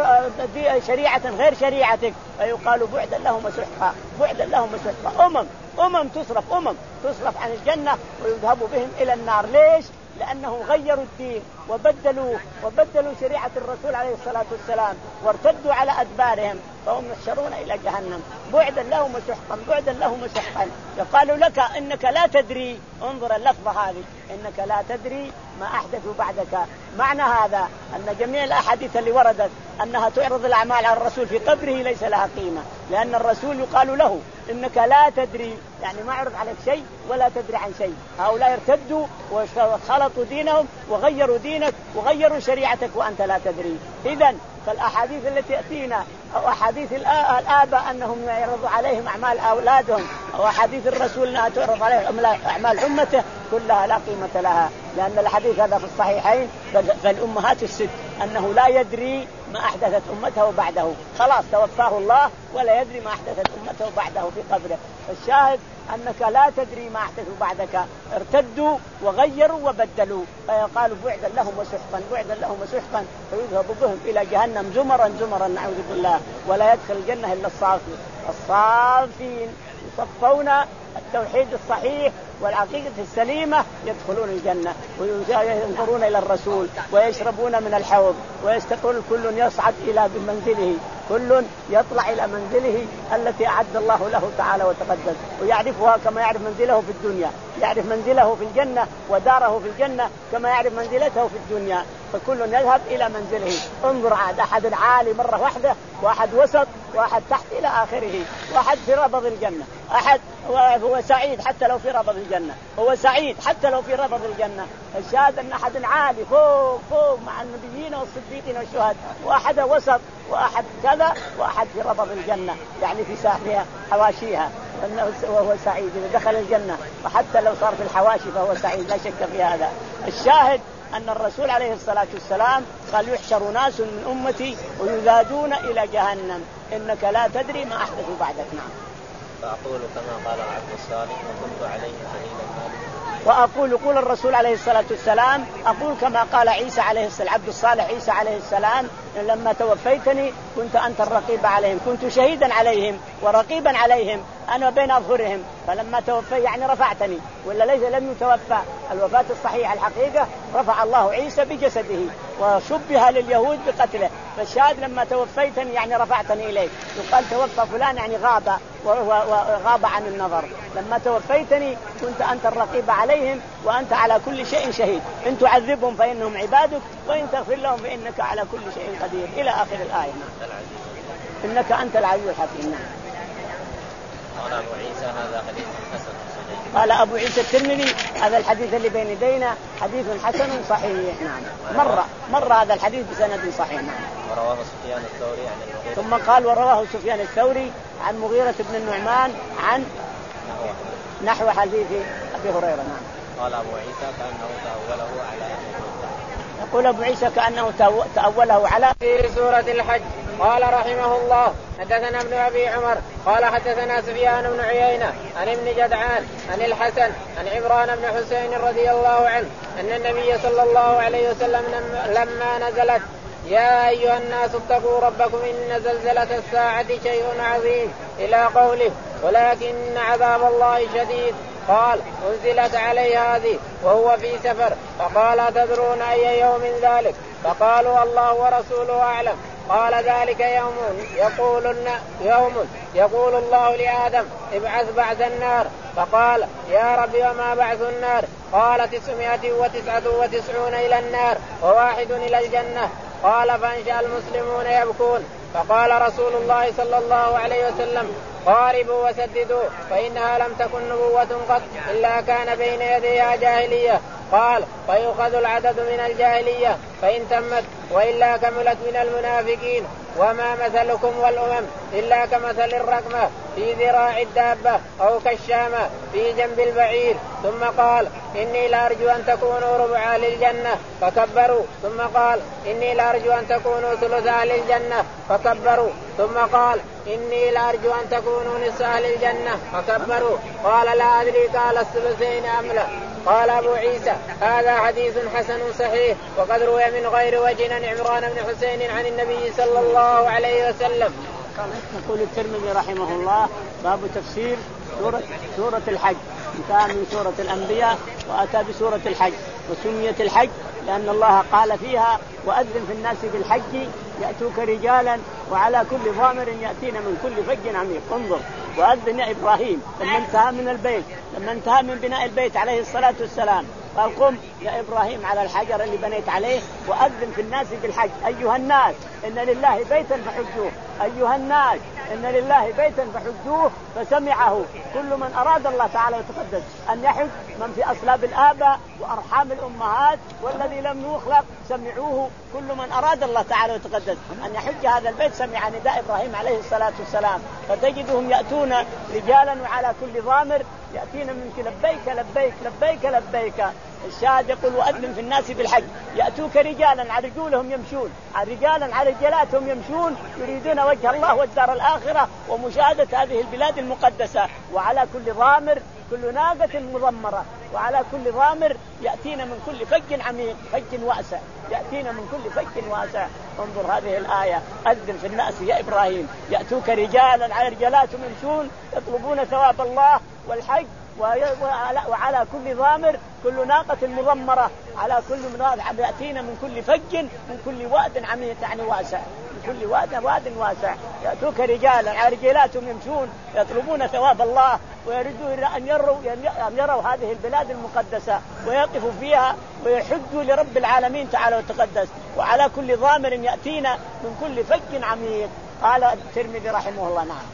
شريعة غير شريعتك فيقال بعدا لهم وسحقا بعدا لهم وسحقا. أمم أمم تصرف أمم تصرف عن الجنة ويذهب بهم إلى النار. ليش؟ لأنه غيروا الدين وبدلوا وبدلوا شريعة الرسول عليه الصلاة والسلام وارتدوا على أدبارهم فهم يحشرون إلى جهنم بعدا لهم وسحقا بعدا لهم وسحقا. يقال لك إنك لا تدري، انظر اللفظة هذه إنك لا تدري ما أحدثوا بعدك. معنى هذا أن جميع الأحاديث اللي وردت أنها تعرض الأعمال على الرسول في قبره ليس لها قيمة، لأن الرسول يقال له إنك لا تدري يعني ما عرض عليك شيء ولا تدري عن شيء. هؤلاء ارتدوا وخلطوا دينهم وغيروا دينك وغيروا شريعتك وأنت لا تدري. إذن فالأحاديث التي تأتينا أو أحاديث الآباء أنهم يعرضوا عليهم أعمال أولادهم أو أحاديث الرسول أنها تعرض عليهم أعمال أمته كلها لا قيمة لها، لأن الحديث هذا في الصحيحين فالأمهات الست أنه لا يدري ما أحدثت أمته بعده، خلاص توفاه الله ولا يدري ما أحدثت أمته بعده في قبره. الشاهد أنك لا تدري ما أحدثوا بعدك، ارتدوا وغيروا وبدلوا فيقالوا بعدا لهم وسحقا بعدا لهم وسحقا فيذهب بهم إلى جهنم زمرا زمرا نعوذ بالله ولا يدخل الجنة إلا الصافين. الصافين يصفون التوحيد الصحيح والعقيدة السليمة يدخلون الجنة وينظرون إلى الرسول ويشربون من الحوض ويستقل كل يصعد إلى منزله، كل يطلع إلى منزله التي أعد الله له تعالى وتقدس ويعرفها كما يعرف منزله في الدنيا، يعرف منزله في الجنة وداره في الجنة كما يعرف منزلته في الدنيا، فكل يذهب إلى منزله. انظر عاد أحد عالي مرة واحدة واحد وسط واحد تحت إلى آخره، واحد في ربض الجنة، أحد هو سعيد حتى لو في ربض الجنة، هو سعيد حتى لو في ربض الجنة. الشاهد أن أحد عالي فوق فوق مع النبيين والصديقين والشهداء، وأحد وسط وأحد كذا وأحد في ربض الجنة يعني في ساحها حواشيها وهو سعيد إذا دخل الجنة، وحتى لو صار في الحواشي فهو سعيد لا شك في هذا. الشاهد أن الرسول عليه الصلاة والسلام قال يحشر ناس من أمتي ويزادون إلى جهنم إنك لا تدري ما أحدثوا بعدك. نعم. فأقول كما قال العبد الصالح وكنت عليه شهيدا مالك. وأقول يقول الرسول عليه الصلاة والسلام أقول كما قال عيسى عليه السلام عبد الصالح عيسى عليه السلام لما توفيتني كنت أنت الرقيب عليهم كنت شهيدا عليهم ورقيبا عليهم أنا بين أظهرهم فلما توفي يعني رفعتني ولا ليس لم يتوفى. الوفاة الصحيحة الحقيقة رفع الله عيسى بجسده وشبه لليهود بقتله فالشاهد لما توفيتني يعني رفعتني إليك يقال توفى فلان يعني غاب وغاب عن النظر. لما توفيتني كنت أنت الرقيب عليهم وأنت على كل شيء شهيد إن تعذبهم فإنهم عبادك وإن تغفر لهم فإنك على كل شيء قدير إلى آخر الآية. إنك أنت العزيز الحكيم. قال أبو عيسى هذا حديث حسن صحيح. قال أبو عيسى الترمذي هذا الحديث اللي بين يدينا حديث حسن صحيح. نعم مرة مرة هذا الحديث بسند صحيح. نعم. ورواه سفيان الثوري عن المغيرة. ثم قال ورواه سفيان الثوري عن مغيرة بن النعمان عن نحو حديث أبي هريرة. نعم. قال أبو عيسى كأنه تأوله على يقول أبو عيسى كأنه تأوله على في سورة الحج. قال رحمه الله حدثنا ابن أبي عمر قال حدثنا سفيان بن عيينة عن ابن جدعان عن الحسن عن عمران بن حسين رضي الله عنه أن النبي صلى الله عليه وسلم لما نزلت يا أيها الناس اتقوا ربكم إن زلزلة الساعة شيء عظيم إلى قوله ولكن عذاب الله شديد قال أنزلت علي هذه وهو في سفر فقال تدرون أي يوم ذلك فقالوا الله ورسوله أعلم قال ذلك يوم يقول يوم يقول الله لآدم ابعث بعث النار فقال يا رب وما بعث النار قال تسعمائة وتسعة وتسعون إلى النار وواحد إلى الجنة قال فأنشأ المسلمون يبكون فقال رسول الله صلى الله عليه وسلم قاربوا وسددوا فإنها لم تكن نبوة قط إلا كان بين يديها جاهلية قال فيؤخذ العدد من الجاهلية فإن تمت وإلا كملت من المنافقين وما مثلكم والأمم إلا كمثل الرقمة في ذراع الدابة أو كالشامة في جنب البعير ثم قال إني لأرجو أن تكونوا ربع أهل الجنة فكبروا ثم قال إني لأرجو أن تكونوا ثلث أهل الجنة فكبروا ثم قال إني لأرجو أن تكونوا نصف أهل الجنة فكبروا قال لا أدري قال الثلثين أم لا. قال أبو عيسى هذا حديث حسن صحيح وقد روي من غير وجه عن عمران بن حسين عن النبي صلى الله عليه وسلم. يقول الترمذي رحمه الله باب تفسير سورة, سورة الحج انتهى من سورة الأنبياء وأتى بسورة الحج وسميت الحج لأن الله قال فيها وأذن في الناس بالحج يأتوك رجالا وعلى كل ضامر يأتين من كل فج عميق. انظر وأذن يا إبراهيم لما انتهى من البيت لما انتهى من بناء البيت عليه الصلاة والسلام قال قم يا إبراهيم على الحجر اللي بنيت عليه وأذن في الناس بالحج أيها الناس إن لله بيتا فحجوه أيها الناس إن لله بيتا فحجوه فسمعه كل من أراد الله تعالى وتقدس أن يحج من في أصلاب الآباء وأرحام الأمهات والذي لم يخلق سمعوه كل من أراد الله تعالى وتقدس أن يحج هذا البيت سمع نداء إبراهيم عليه الصلاة والسلام فتجدهم يأتون رجالا وعلى كل ضامر يأتين منك لبيك لبيك لبيك لبيك. الشاهد يقول وأذن في الناس بالحج يأتوك رجالا على رجولهم يمشون على رجالا على رجلاتهم يمشون يريدون وجه الله والدار الآخرة ومشاهدة هذه البلاد المقدسة وعلى كل ضامر كل ناقة مضمرة وعلى كل ضامر يأتين من كل فج عميق فج واسع يأتين من كل فج واسع. انظر هذه الآية أذن في الناس يا إبراهيم يأتوك رجالا على رجلاتهم يمشون يطلبون ثواب الله والحج وعلى كل ضامر كل ناقة مضمرة على كل مناض يأتينا من كل فج من كل واد عميق يعني واسع من كل واد واد واسع يأتوك رجالا على رجلاتهم يمشون يطلبون ثواب الله ويريدون أن يروا أن يروا هذه البلاد المقدسة ويقفوا فيها ويحجوا لرب العالمين تعالى وتقدس وعلى كل ضامر يأتينا من كل فج عميق. قال الترمذي رحمه الله. نعم.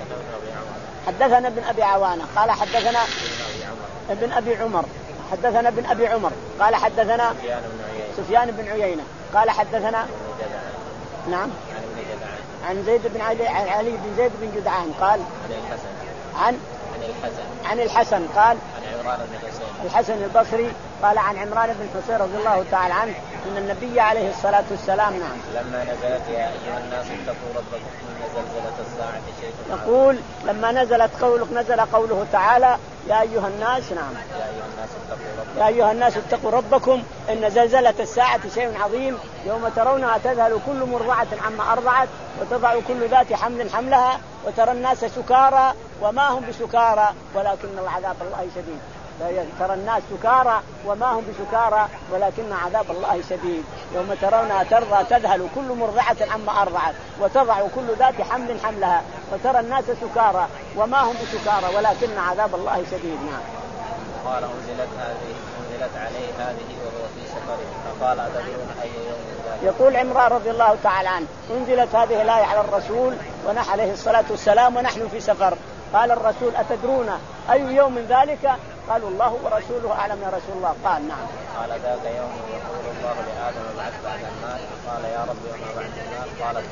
حدثنا ابن أبي عوانة قال حدثنا ابن أبي عمر حدثنا ابن أبي عمر قال حدثنا سفيان بن عيينة قال حدثنا نعم عن زيد بن علي عن علي بن زيد بن جدعان قال عن عن الحسن قال الحسن البصري قال عن عمران بن حسين رضي الله تعالى عنه أن النبي عليه الصلاة والسلام نعم لما نزلت يا أيها الناس اتقوا ربكم إن زلزلة الساعة شيء يقول لما نزلت قولك نزل قوله تعالى يا أيها الناس نعم يا أيها الناس اتقوا ربكم يا أيها الناس اتقوا ربكم إن زلزلة الساعة شيء عظيم يوم ترونها تذهل كل مرضعة عما أرضعت وتضع كل ذات حمل حملها وترى الناس سكارى وما هم بسكارى ولكن العذاب الله شديد. ترى الناس سكارى وما هم بسكارى ولكن عذاب الله شديد. يوم ترونها ترضى تذهل كل مرضعة عما أرضعت وتضع كل ذات حمل حملها وترى الناس سكارى وما هم بسكارى ولكن عذاب الله شديد. نعم. قال أنزلت هذه أنزلت عليه هذه وهو في سفر فقال أتدرون أي يوم ذلك؟ يقول عمران رضي الله تعالى عنه أنزلت هذه الآية على الرسول ونحن عليه الصلاة والسلام ونحن في سفر. قال الرسول أتدرون أي يوم ذلك؟ قالوا الله ورسوله أعلم يا رسول الله. قال نعم. قال ذاك يوم يقول الله لآدم بعد بعد النار قال يا رب وما بعد النار قال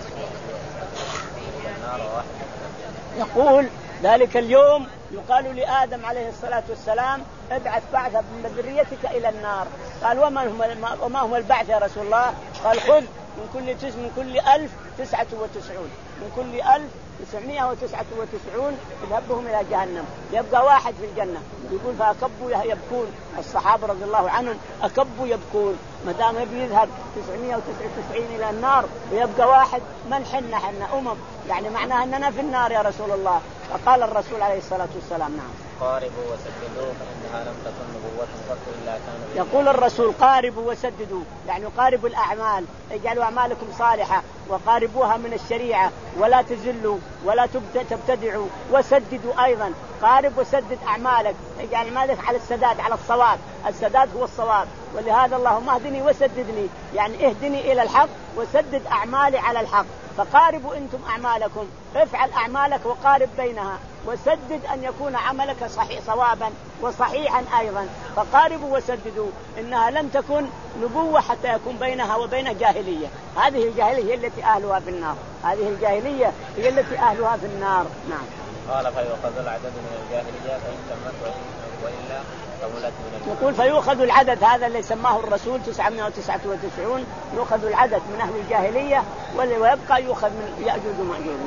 النار واحد. يقول ذلك اليوم يقال لآدم عليه الصلاة والسلام ابعث بعث من ذريتك إلى النار. قال وما هم وما هم البعث يا رسول الله؟ قال خذ من كل تس من كل ألف تسعة وتسعون من كل ألف تسعمائة وتسعة وتسعون يذهبهم إلى جهنم يبقى واحد في الجنة. يقول فأكبوا يبكون الصحابة رضي الله عنهم أكبوا يبكون ما دام يبي يذهب تسعمائة وتسعة وتسعين إلى النار ويبقى واحد من حنا حنا أمم يعني معناها أننا في النار يا رسول الله. فقال الرسول عليه الصلاة والسلام نعم قاربوا وسددوا فإنها لم تكن نبوة قط إلا كانوا. يقول الرسول قاربوا وسددوا يعني قاربوا الأعمال اجعلوا أعمالكم صالحة وقاربوها من الشريعة ولا تزلوا ولا تبتدعوا وسددوا أيضا قارب وسدد أعمالك اجعل أعمالك على السداد على الصواب. السداد هو الصواب ولهذا اللهم اهدني وسددني يعني اهدني إلى الحق وسدد أعمالي على الحق. فقاربوا أنتم أعمالكم افعل أعمالك وقارب بينها وسدد أن يكون عملك صحيح صوابا وصحيحا أيضا. فقاربوا وسددوا إنها لم تكن نبوة حتى يكون بينها وبين جاهلية. هذه الجاهلية هي التي أهلها في النار. هذه الجاهلية هي التي أهلها في النار. نعم. قال فيؤخذ العدد من الجاهلية فإن تمت وإلا فولت من الجاهلية. يقول فيؤخذ العدد هذا اللي سماه الرسول تسعمائة وتسعة وتسعون يؤخذ العدد من أهل الجاهلية ويبقى يؤخذ من يأجوج ومأجوج.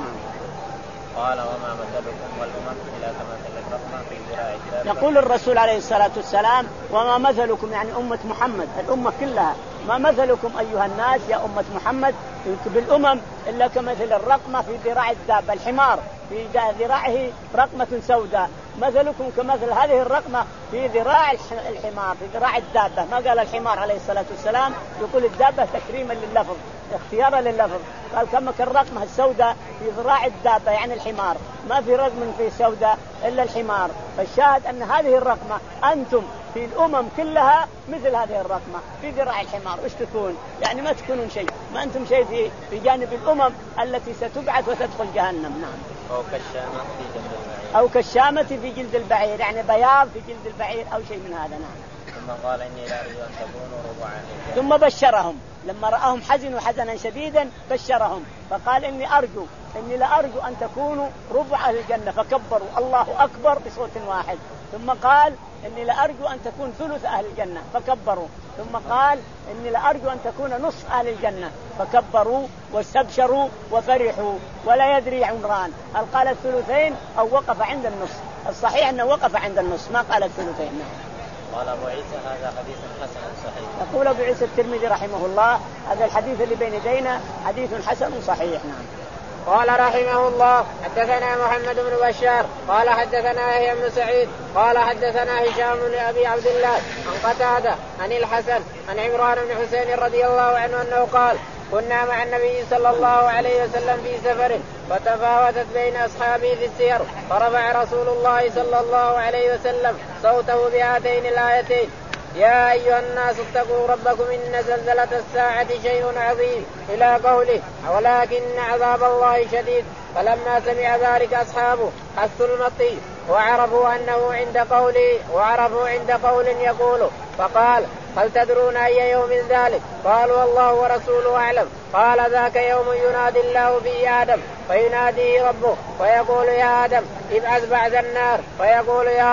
قال وما مثلكم والأمم إلا كمثل الرقمة في ذراع الدابة. يقول الرسول عليه الصلاة والسلام وما مثلكم يعني أمة محمد الأمة كلها ما مثلكم أيها الناس يا أمة محمد بالأمم إلا كمثل الرقمة في ذراع الدابة. الحمار في ذراعه رقمة سوداء مثلكم كمثل هذه الرقمة في ذراع الحمار في ذراع الدابة. ما قال الحمار عليه الصلاة والسلام يقول الدابة تكريما لللفظ اختيارا لللفظ. قال كما كالرقمة السوداء في ذراع الدابة يعني الحمار ما في رقم في سوداء إلا الحمار. فالشاهد أن هذه الرقمة أنتم في الأمم كلها مثل هذه الرقمة في ذراع الحمار. إيش تكون يعني ما تكونون شيء ما أنتم شيء في, في جانب الأمم التي ستبعث وتدخل جهنم. نعم. أو كالشامة في جلد البعير أو كالشامة في جلد البعير يعني بياض في جلد البعير أو شيء من هذا. نعم. ثم قال إني لا أرجو أن تكونوا ربع أهل الجنة. ثم بشرهم لما رأهم حزنوا حزنا شديدا بشرهم فقال إني أرجو إني لا أرجو أن تكونوا ربع أهل الجنة فكبروا الله أكبر بصوت واحد. ثم قال إني لا أرجو أن تكون ثلث أهل الجنة فكبروا. ثم قال إني لا أرجو أن تكون نصف أهل الجنة فكبروا واستبشروا وفرحوا. ولا يدري عمران هل قال الثلثين أو وقف عند النصف. الصحيح أنه وقف عند النصف ما قال الثلثين. قال أبو عيسى هذا حديث حسن صحيح. يقول أبو عيسى الترمذي رحمه الله هذا الحديث اللي بين يدينا حديث حسن صحيح. نعم. قال رحمه الله حدثنا محمد بن بشار قال حدثنا يحيى بن سعيد قال حدثنا هشام بن أبي عبد الله عن قتادة عن الحسن عن عمران بن حسين رضي الله عنه أنه قال كنا مع النبي صلى الله عليه وسلم في سفر فتفاوتت بين أصحابه في السير فرفع رسول الله صلى الله عليه وسلم صوته بهاتين الآيتين يا أيها الناس اتقوا ربكم إن زلزلة الساعة شيء عظيم إلى قوله ولكن عذاب الله شديد. فلما سمع ذلك أصحابه حسوا المطي وعرفوا أنه عند قوله وعرفوا عند قول يقول فقال هل تدرون أي يوم ذلك؟ قالوا الله ورسوله أعلم. قال ذاك يوم ينادي الله فيه آدم فيناديه ربه فيقول يا آدم ابعث بعد النار فيقول يا رب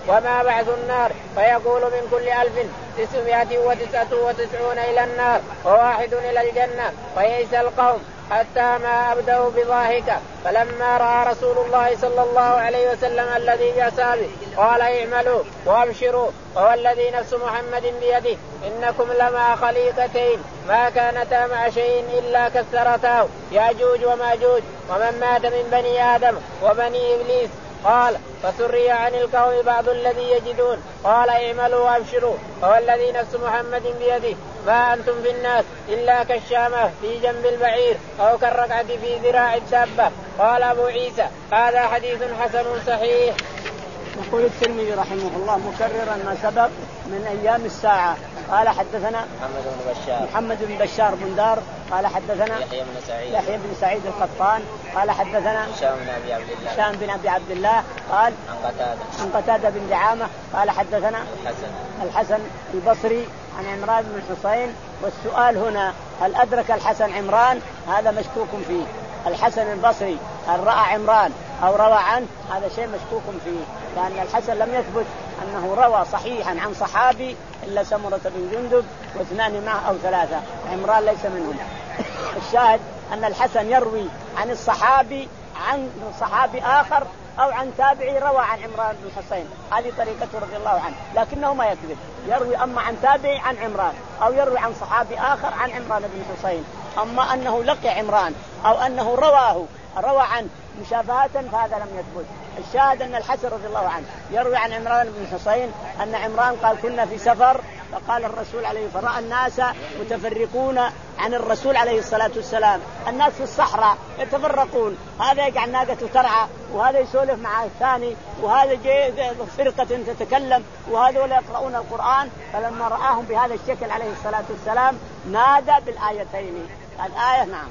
وما بعث النار؟ فيقول من كل ألف تسعمائة وتسعة وتسعون إلى النار وواحد إلى الجنة. فيئس القوم حتى ما أبدأوا بضاحكة. فلما رأى رسول الله صلى الله عليه وسلم الذي بأصحابه قال اعملوا وابشروا ووالذي نفس محمد بيده إنكم لمع خليقتين ما كانتا مع شيء إلا كثرتاه ياجوج وماجوج ومن مات من بني آدم وبني إبليس. قال فسري عن القوم بعض الذي يجدون قال اعملوا وابشروا ووالذي نفس محمد بيده ما أنتم في الناس إلا كالشامة في جنب البعير أو كالرقعة في ذراع الدابة. قال أبو عيسى هذا حديث حسن صحيح. يقول الترمذي رحمه الله مكررا ما سبق من أيام الساعة. قال حدثنا محمد بن بشار محمد بن بشار بن دار قال حدثنا يحيى بن سعيد يحيى بن سعيد القطان قال حدثنا هشام بن أبي عبد الله هشام بن أبي عبد الله قال عن قتادة عن قتادة بن دعامة قال حدثنا الحسن الحسن البصري عن عمران بن الحصين. والسؤال هنا هل أدرك الحسن عمران؟ هذا مشكوك فيه. الحسن البصري هل رأى عمران أو روى عنه؟ هذا شيء مشكوك فيه، لأن الحسن لم يثبت أنه روى صحيحا عن صحابي إلا سمرة بن جندب واثنان معه أو ثلاثة، عمران ليس منهم. الشاهد أن الحسن يروي عن الصحابي عن صحابي آخر أو عن تابعي روى عن عمران بن الحصين، هذه طريقته رضي الله عنه، لكنه ما يكذب، يروي أما عن تابعي عن عمران أو يروي عن صحابي آخر عن عمران بن الحصين. أما أنه لقي عمران أو أنه رواه روى عنه مشابهة فهذا لم يثبت. الشاهد أن الحسن رضي الله عنه يروي عن عمران بن الحصين أن عمران قال كنا في سفر فقال الرسول عليه فرأى الناس متفرقون عن الرسول عليه الصلاة والسلام، الناس في الصحراء يتفرقون، هذا يجعل ناقته ترعى وهذا يسولف مع الثاني وهذا جاء فرقة تتكلم وهذول يقرؤون القرآن. فلما رآهم بهذا الشكل عليه الصلاة والسلام نادى بالآيتين الآية نعم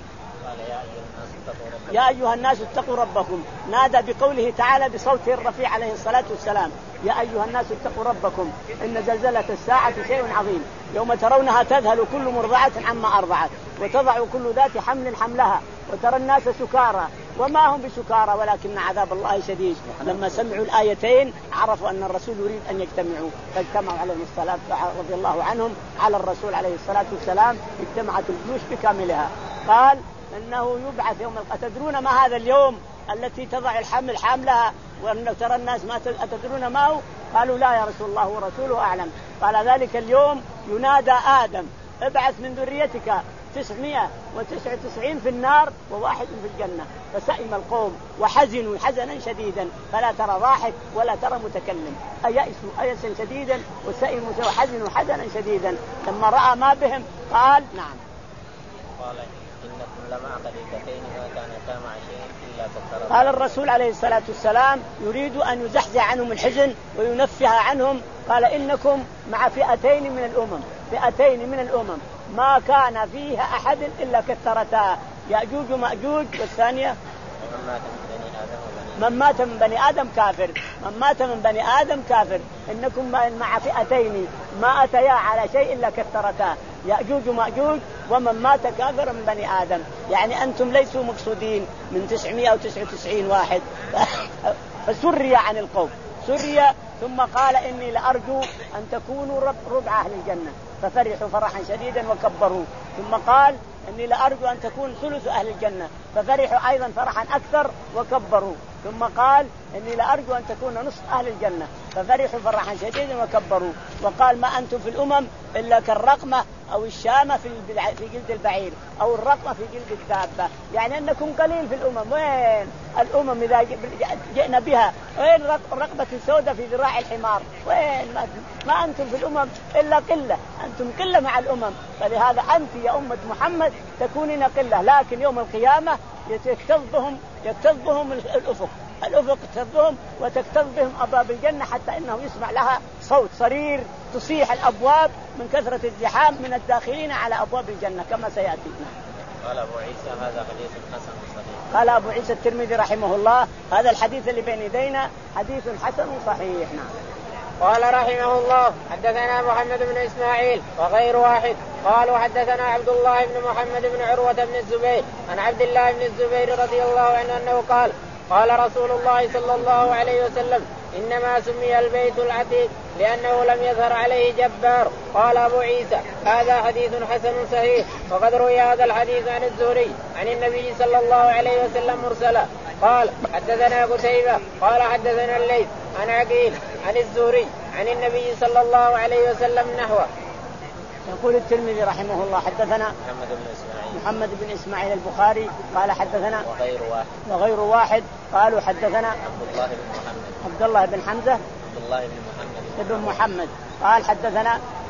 يا أيها الناس اتقوا ربكم، نادى بقوله تعالى بصوته الرفيع عليه الصلاة والسلام يا أيها الناس اتقوا ربكم إن زلزلة الساعة شيء عظيم يوم ترونها تذهل كل مرضعة عما أرضعت وتضع كل ذات حمل حملها وترى الناس سكارى وما هم بسكارى ولكن عذاب الله شديد. لما سمعوا الآيتين عرفوا أن الرسول يريد أن يجتمعوا فاجتمعوا عليه الصلاة رضي الله عنهم على الرسول عليه الصلاة والسلام، اجتمعت الجيوش بكاملها. قال إنه يبعث يوم أتدرون ما هذا اليوم التي تضع الحمل حاملها وأن ترى الناس ما أتدرون ما هو؟ قالوا لا يا رسول الله ورسوله أعلم. قال ذلك اليوم ينادى آدم ابعث من ذريتك تسعمائة وتسعة وتسعين في النار وواحد في الجنة. فسئم القوم وحزنوا حزنا شديدا فلا ترى ضاحك ولا ترى متكلم، أيأسوا أيسا شديدا وسئموا وحزنوا حزنا شديدا. لما رأى ما بهم قال نعم قال إنكم لمع خليقتين ما كانتا مع شيء إلا كثرت. قال الرسول عليه الصلاة والسلام يريد أن يزحزح عنهم الحزن وينفه عنهم. قال إنكم مع فئتين من الأمم فئتين من الأمم ما كان فيها أحد إلا كثرتا يأجوج ومأجوج. والثانية من مات من بني آدم كافر من مات من بني آدم كافر. إنكم مع فئتين ما أتيا على شيء إلا كثرتا يأجوج ومأجوج ومن مات كافر من بني آدم. يعني أنتم ليسوا مقصودين من تسعمائة وتسعة وتسعين واحد. فسري عن القوم سري ثم قال إني لأرجو أن تكونوا ربع أهل الجنة ففرحوا فرحا شديدا وكبروا. ثم قال إني لأرجو أن تكون ثلث أهل الجنة ففرحوا أيضا فرحا أكثر وكبروا. ثم قال إني لأرجو أن تكون نصف أهل الجنة ففرحوا فرحا شديدا وكبروا. وقال ما أنتم في الأمم إلا كالرقمة أو الشامة في في جلد البعير أو الرقمة في جلد الدابة. يعني أنكم قليل في الأمم. وين الأمم إذا جئنا بها؟ وين الرقبة السوداء في ذراع الحمار؟ وين ما, ما أنتم في الأمم إلا قلة، أنتم قلة مع الأمم. فلهذا أنت يا أمة محمد تكونين قلة، لكن يوم القيامة يكتظ بهم يكتظ بهم الأفق الأفق تكتظ بهم وتكتظ بهم أبواب الجنة حتى إنه يسمع لها صوت صرير تصيح الأبواب من كثرة الزحام من الداخلين على أبواب الجنة كما سيأتي. قال أبو عيسى هذا حديث حسن صحيح. قال أبو عيسى الترمذي رحمه الله هذا الحديث اللي بين يدينا حديث حسن صحيح. نعم. قال رحمه الله حدثنا محمد بن إسماعيل وغير واحد قالوا حدثنا عبد الله بن محمد بن عروة بن الزبير عن عبد الله بن الزبير رضي الله عنه أنه قال قال رسول الله صلى الله عليه وسلم إنما سمي البيت العتيق لأنه لم يظهر عليه جبار. قال أبو عيسى هذا حديث حسن صحيح. وقد روي هذا الحديث عن الزهري عن النبي صلى الله عليه وسلم مرسلا. قال حدثنا قتيبة قال حدثنا الليث عن عقيل عن الزهري عن النبي صلى الله عليه وسلم نحوه. يقول الترمذي رحمه الله حدثنا محمد بن إسماعيل محمد بن إسماعيل البخاري قال حدثنا وغير واحد وغير واحد قالوا حدثنا عبد الله بن محمد عبد الله بن حمزة عبد الله بن محمد بن محمد قال حدثنا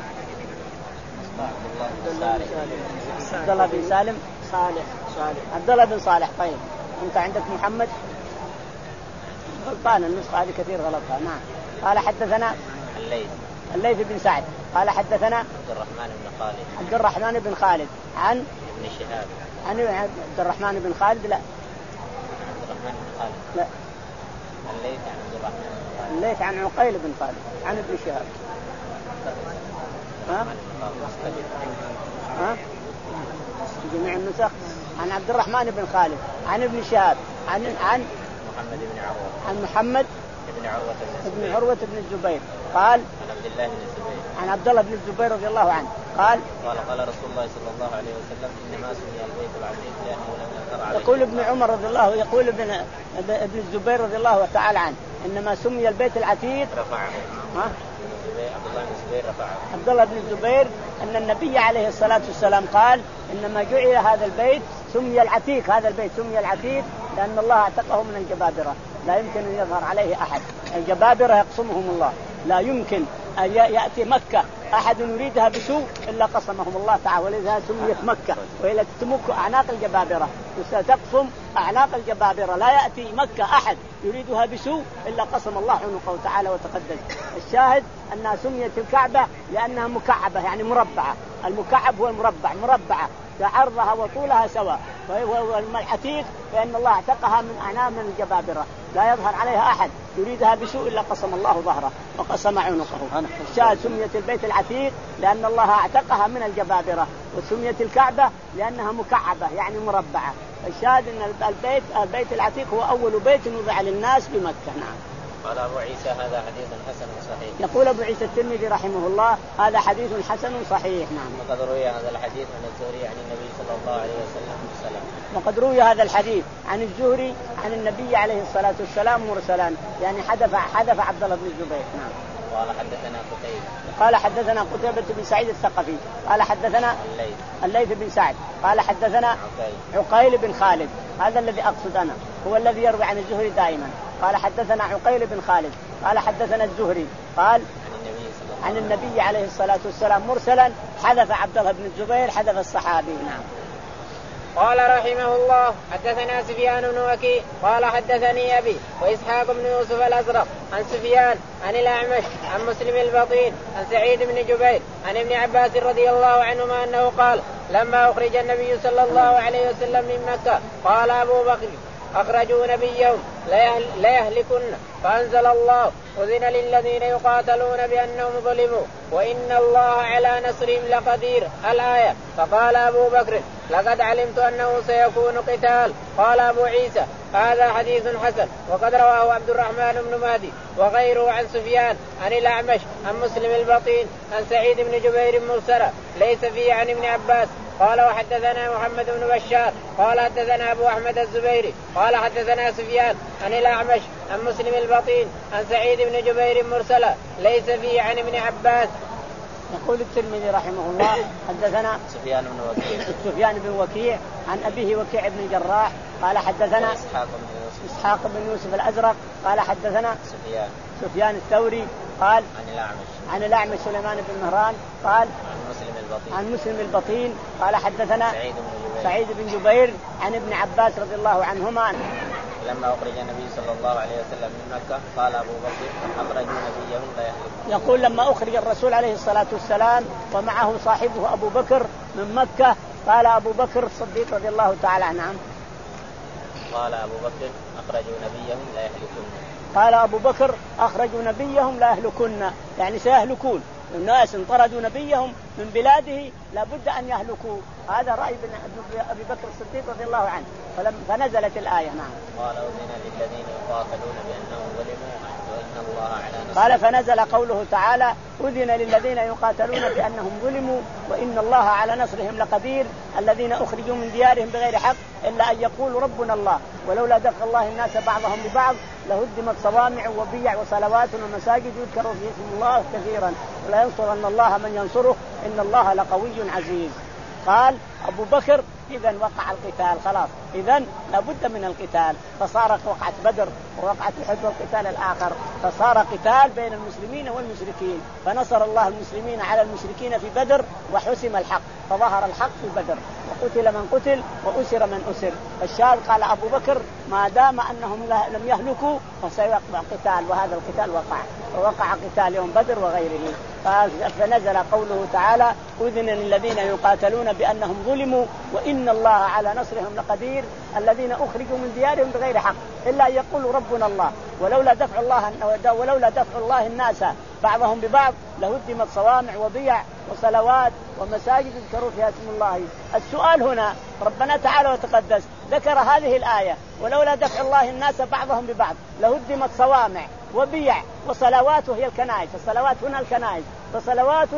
عبد الله بن سالم صالح صالح عبد الله بن صالح. طيب أنت عندك محمد غلطان النسخة هذه كثير غلطها. نعم. قال حدثنا الليث الليث بن سعد قال حدثنا عبد الرحمن بن خالد عبد الرحمن بن خالد عن ابن شهاب عن عبد الرحمن بن خالد لا عبد الرحمن بن خالد لا الليث عن عبد الرحمن بن خالد الليث عن عقيل بن خالد عن ابن شهاب. ها ها جميع النسخ عن عبد الرحمن بن خالد عن ابن شهاب عن عن محمد بن عروة عن محمد بن عروة بن عروة بن الزبير قال عن عبد الله بن الزبير عن عبد الله بن الزبير رضي الله عنه قال قال قال رسول الله صلى الله عليه وسلم إنما سمي البيت العتيق لأنه لم يظهر عليه. يقول ابن عمر رضي الله يقول ابن ابن الزبير رضي الله تعالى عنه إنما سمي البيت العتيق رفعه ها عبد الله بن الزبير رفعه عبد الله بن الزبير أن النبي عليه الصلاة والسلام قال إنما جعل هذا البيت سمي العتيق هذا البيت سمي العتيق لأن الله اعتقه من الجبابرة لا يمكن أن يظهر عليه أحد. الجبابرة يقسمهم الله لا يمكن أن يأتي مكة أحد يريدها بسوء إلا قسمهم الله تعالى ولذا سميت مكة وإلى تمك أعناق الجبابرة وستقسم أعناق الجبابرة لا يأتي مكة أحد يريدها بسوء إلا قسم الله عنقه تعالى وتقدس. الشاهد أنها سميت الكعبة لأنها مكعبة يعني مربعة. المكعب هو المربع مربعة عرضها وطولها سواء. والعتيق فإن الله اعتقها من أعناق من الجبابرة لا يظهر عليها أحد يريدها بسوء إلا قسم الله ظهره وقسم عنقه. الشاهد سميت البيت العتيق لأن الله اعتقها من الجبابرة وسميت الكعبة لأنها مكعبة يعني مربعة. الشاهد أن البيت البيت العتيق هو أول بيت وضع للناس بمكة. نعم. قال أبو عيسى هذا حديث حسن صحيح. يقول أبو عيسى الترمذي رحمه الله هذا حديث حسن صحيح. نعم. وقد روي هذا الحديث عن الزهري عن النبي صلى الله عليه وسلم مرسلا. وقد روي هذا الحديث عن الزهري عن النبي عليه الصلاة والسلام مرسلا يعني حدث حدث عبد الله بن الزبير. نعم. قال حدثنا قتيبة قال حدثنا قتيبة بن سعيد الثقفي قال حدثنا الليث الليث بن سعد قال حدثنا عقيل بن خالد. هذا الذي أقصد أنا هو الذي يروي عن الزهري دائما. قال حدثنا عقيل بن خالد قال حدثنا الزهري قال عن النبي عليه الصلاة والسلام مرسلا حدث عبد الله بن الزبير حدث الصحابي. نعم. قال رحمه الله حدثنا سفيان بن وكيع قال حدثني أبي وإسحاق بن يوسف الأزرق عن سفيان عن الأعمش عن مسلم البطين عن سعيد بن جبير عن ابن عباس رضي الله عنهما أنه قال لما أخرج النبي صلى الله عليه وسلم من مكة قال أبو بكر أخرجوا نبيهم ليهلكن فأنزل الله أذن للذين يقاتلون بأنهم ظلموا وإن الله على نصرهم لقدير الآية. فقال أبو بكر لقد علمت أنه سيكون قتال. قال أبو عيسى هذا حديث حسن. وقد رواه عبد الرحمن بن مهدي وغيره عن سفيان عن الأعمش عن مسلم البطين عن سعيد بن جبير مرسلا ليس فيه عن ابن عباس. قال وحدثنا محمد بن بشار قال حدثنا أبو أحمد الزبيري قال حدثنا سفيان عن الأعمش عن مسلم البطين عن سعيد بن جبير مرسلا ليس فيه عن ابن عباس. يقول الترمذي رحمه الله حدثنا سفيان بن وكيع سفيان بن وكيع عن أبيه وكيع بن الجراح قال حدثنا إسحاق بن يوسف إسحاق بن يوسف الأزرق قال حدثنا سفيان سفيان الثوري قال عن الأعمش عن الأعمش سليمان بن مهران قال عن مسلم البطين عن مسلم البطين قال حدثنا سعيد بن جبير سعيد بن جبير عن ابن عباس رضي الله عنهما لما أخرج النبي صلى الله عليه وسلم من مكة قال أبو بكر أخرجوا نبيهم لا يهلكون. يقول لما أخرج الرسول عليه الصلاة والسلام ومعه صاحبه أبو بكر من مكة قال أبو بكر الصديق رضي الله تعالى عنه قال أبو بكر أخرجوا نبيهم لا يهلكون قال أبو بكر أخرجوا نبيهم لا يهلكون يعني سيهلكون الناس طردوا نبيهم من بلاده لابد أن يهلكوا. هذا رأي أبي بكر الصديق رضي الله عنه. فنزلت الآية. نعم. قال أذن للذين يقاتلون بأنهم ظلموا وإن الله على نصرهم. قال فنزل قوله تعالى أذن للذين يقاتلون بأنهم ظلموا وإن الله على نصرهم لقدير الذين أخرجوا من ديارهم بغير حق إلا أن يقولوا ربنا الله ولولا دفع الله الناس بعضهم ببعض لهدمت صوامع وبيع وصلوات ومساجد يذكر في اسم الله كثيرا ولا ينصرن الله من ينصره إن الله لقوي عزيز. قال أبو بكر إذن وقع القتال خلاص، إذن لابد من القتال. فصارت وقعت بدر ووقعت أحد والقتال الآخر، فصار قتال بين المسلمين والمشركين، فنصر الله المسلمين على المشركين في بدر وحسم الحق، فظهر الحق في بدر وقتل من قتل وأسر من أسر. فالشاهد قال أبو بكر ما دام أنهم لم يهلكوا فسيوقع قتال، وهذا القتال وقع، ووقع قتال يوم بدر وغيره. فنزل قوله تعالى أذن للذين يقاتلون بأنهم ظلموا وإن الله على نصرهم لقدير الذين أخرجوا من ديارهم بغير حق إلا أن يقولوا ربنا الله ولولا دفع الله ولولا دفع الله الناس بعضهم ببعض لهدمت صوامع وبيع وصلوات ومساجد يذكروا فيها اسم الله. السؤال هنا ربنا تعالى وتقدس ذكر هذه الآية ولولا دفع الله الناس بعضهم ببعض لهدمت صوامع وبيع وصلوات وهي الكنائس، الصلوات هنا الكنائس، فصلوات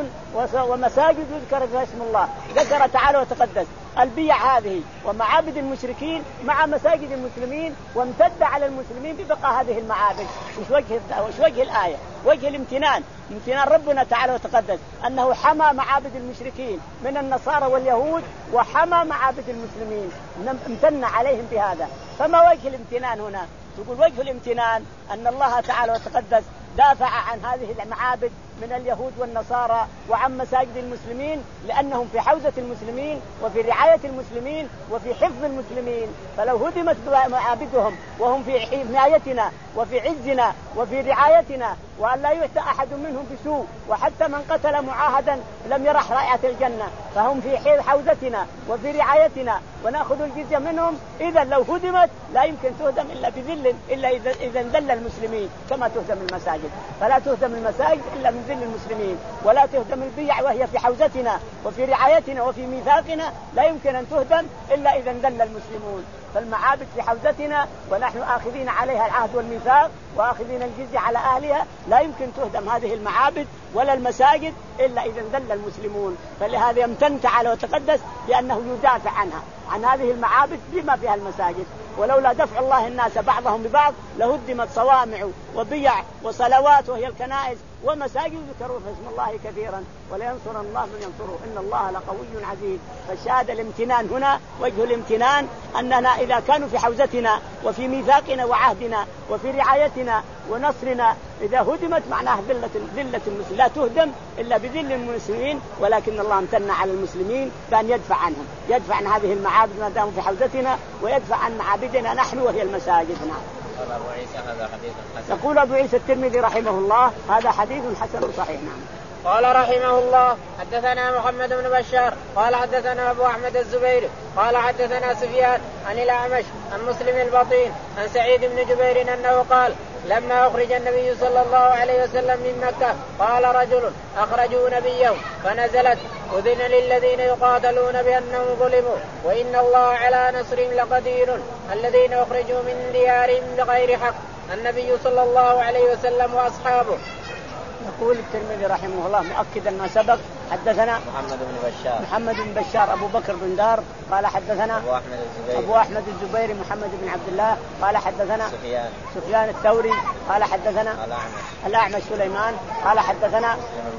ومساجد يذكر فيها اسم الله. ذكر تعالى وتقدس البيع هذه ومعابد المشركين مع مساجد المسلمين وامتد على المسلمين ببقى هذه المعابد. وش وجه وش وجه الآية؟ وجه الامتنان، امتنان ربنا تعالى وتقدس أنه حمى معابد المشركين من النصارى واليهود وحمى معابد المسلمين، امتن عليهم بهذا. فما وجه الامتنان هنا؟ تقول وجه الامتنان أن الله تعالى وتقدس دافع عن هذه المعابد من اليهود والنصارى وعن مساجد المسلمين لأنهم في حوزة المسلمين وفي رعاية المسلمين وفي حفظ المسلمين، فلو هدمت معابدهم وهم في حمايتنا وفي عزنا وفي رعايتنا وأن لا يؤتى أحد منهم بسوء وحتى من قتل معاهدا لم يرح رائحة الجنة فهم في حوزتنا وفي رعايتنا ونأخذ الجزية منهم، إذا لو هدمت لا يمكن تهدم إلا بذل إلا إذا ذل المسلمين كما تهدم المساجد، فلا تهدم المساجد إلا من ذل المسلمين، ولا تهدم البيع وهي في حوزتنا وفي رعايتنا وفي ميثاقنا لا يمكن أن تهدم إلا إذا ذل المسلمون. فالمعابد في حوزتنا ونحن آخذين عليها العهد والميثاق وآخذين الجزية على أهلها، لا يمكن تهدم هذه المعابد ولا المساجد إلا إذا ذل المسلمون. فلهذا يمتن تعالى وتقدس بأنه يدافع عنها عن هذه المعابد بما فيها المساجد. ولولا دفع الله الناس بعضهم ببعض لهدمت صوامع وبيع وصلوات وهي الكنائس ومساجد يذكرون اسم الله كثيرا ولينصر الله من ينصره إن الله لقوي عزيز. فالشهادة الامتنان هنا وجه الامتنان أننا إذا كانوا في حوزتنا وفي ميثاقنا وعهدنا وفي رعايتنا ونصرنا إذا هدمت معناه ذلة ذلة المسلمين، لا تهدم إلا بذل المسلمين، ولكن الله امتن على المسلمين بأن يدفع عنهم، يدفع عن هذه المعابد ما داموا في حوزتنا ويدفع عن معابدنا نحن وهي المساجد. نعم. قال أبو عيسى هذا حديث حسن. يقول أبو عيسى الترمذي رحمه الله هذا حديث حسن صحيح. نعم. قال رحمه الله حدثنا محمد بن بشار قال حدثنا أبو أحمد الزبير قال حدثنا سفيان عن الأعمش عن مسلم البطين عن سعيد بن جبير أنه قال لما أخرج النبي صلى الله عليه وسلم من مكة قال رجل أخرجوا نبيه فنزلت أذن للذين يقاتلون بأنهم ظلموا وإن الله على نصرهم لقدير الذين أخرجوا من ديارهم بغير حق النبي صلى الله عليه وسلم وأصحابه. يقول الترمذي رحمه الله مؤكدا ما سبق حدثنا محمد بن بشار محمد بن بشار أبو بكر بن دار قال حدثنا أبو أحمد الزبيري أبو أحمد الزبيري محمد بن عبد الله قال حدثنا سفيان سفيان الثوري قال حدثنا الأعمش الأعمش سليمان قال حدثنا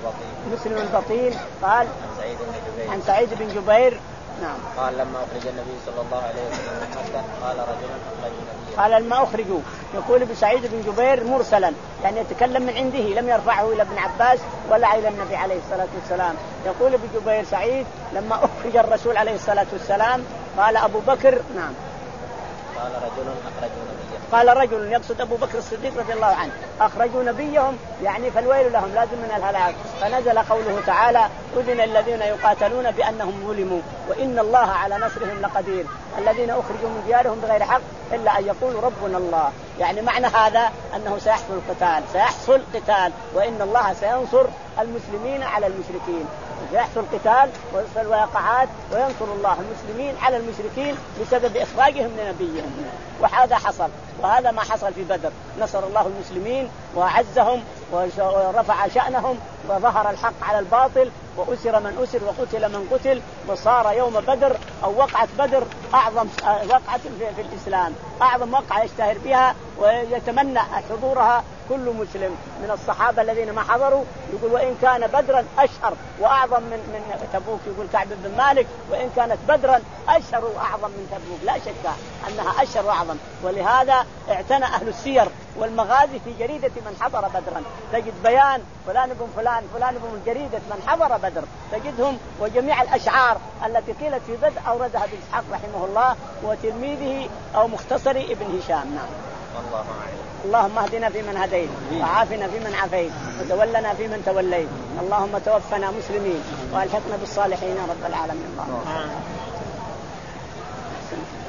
مسلم مسلم البطين قال عن سعيد بن جبير عن سعيد بن جبير. نعم. قال لما أخرج النبي صلى الله عليه وسلم من مكة قال رجل أخرج نبيه قال لما أخرجوا يقول بسعيد بن جبير مرسلا يعني يتكلم من عنده لم يرفعه إلى ابن عباس ولا إلى النبي عليه الصلاة والسلام. يقول ابن جبير سعيد لما أخرج الرسول عليه الصلاة والسلام قال أبو بكر. نعم. قال رجل أخرجوا نبيهم. قال رجل يقصد أبو بكر الصديق رضي الله عنه أخرجوا نبيهم يعني فالويل لهم لازم من الهلاك. فنزل قوله تعالى أذن الذين يقاتلون بأنهم ظلموا وإن الله على نصرهم لقدير الذين أخرجوا من ديارهم بغير حق إلا أن يقولوا ربنا الله. يعني معنى هذا أنه سيحصل القتال سيحصل قتال وإن الله سينصر المسلمين على المشركين. يحصل قتال والواقعات وينصر الله المسلمين على المشركين بسبب إخراجهم لنبيهم. وهذا حصل وهذا ما حصل في بدر. نصر الله المسلمين وأعزهم ورفع شأنهم وظهر الحق على الباطل وأسر من أسر وقتل من قتل وصار يوم بدر أو وقعة بدر أعظم وقعة في الإسلام أعظم وقعة يشتهر بها ويتمنى حضورها كل مسلم من الصحابة الذين ما حضروا. يقول وإن كان بدرا أشهر وأعظم من من تبوك. يقول كعب بن مالك وإن كانت بدرا أشهر وأعظم من تبوك لا شك أنها أشهر وأعظم. ولهذا اعتنى أهل السير والمغازي في جريدة من حضر بدرا تجد بيان فلان بن فلان فلان بن جريدة من حضر بدر تجدهم وجميع الأشعار التي قيلت في بدر أوردها ابن إسحاق رحمه الله وتلميذه أو مختصر ابن هشام. نعم. الله أعلم. اللهم اهدنا فيمن هديت وعافنا فيمن عافيت وتولنا فيمن توليت اللهم توفنا مسلمين والحقنا بالصالحين رب العالمين. الله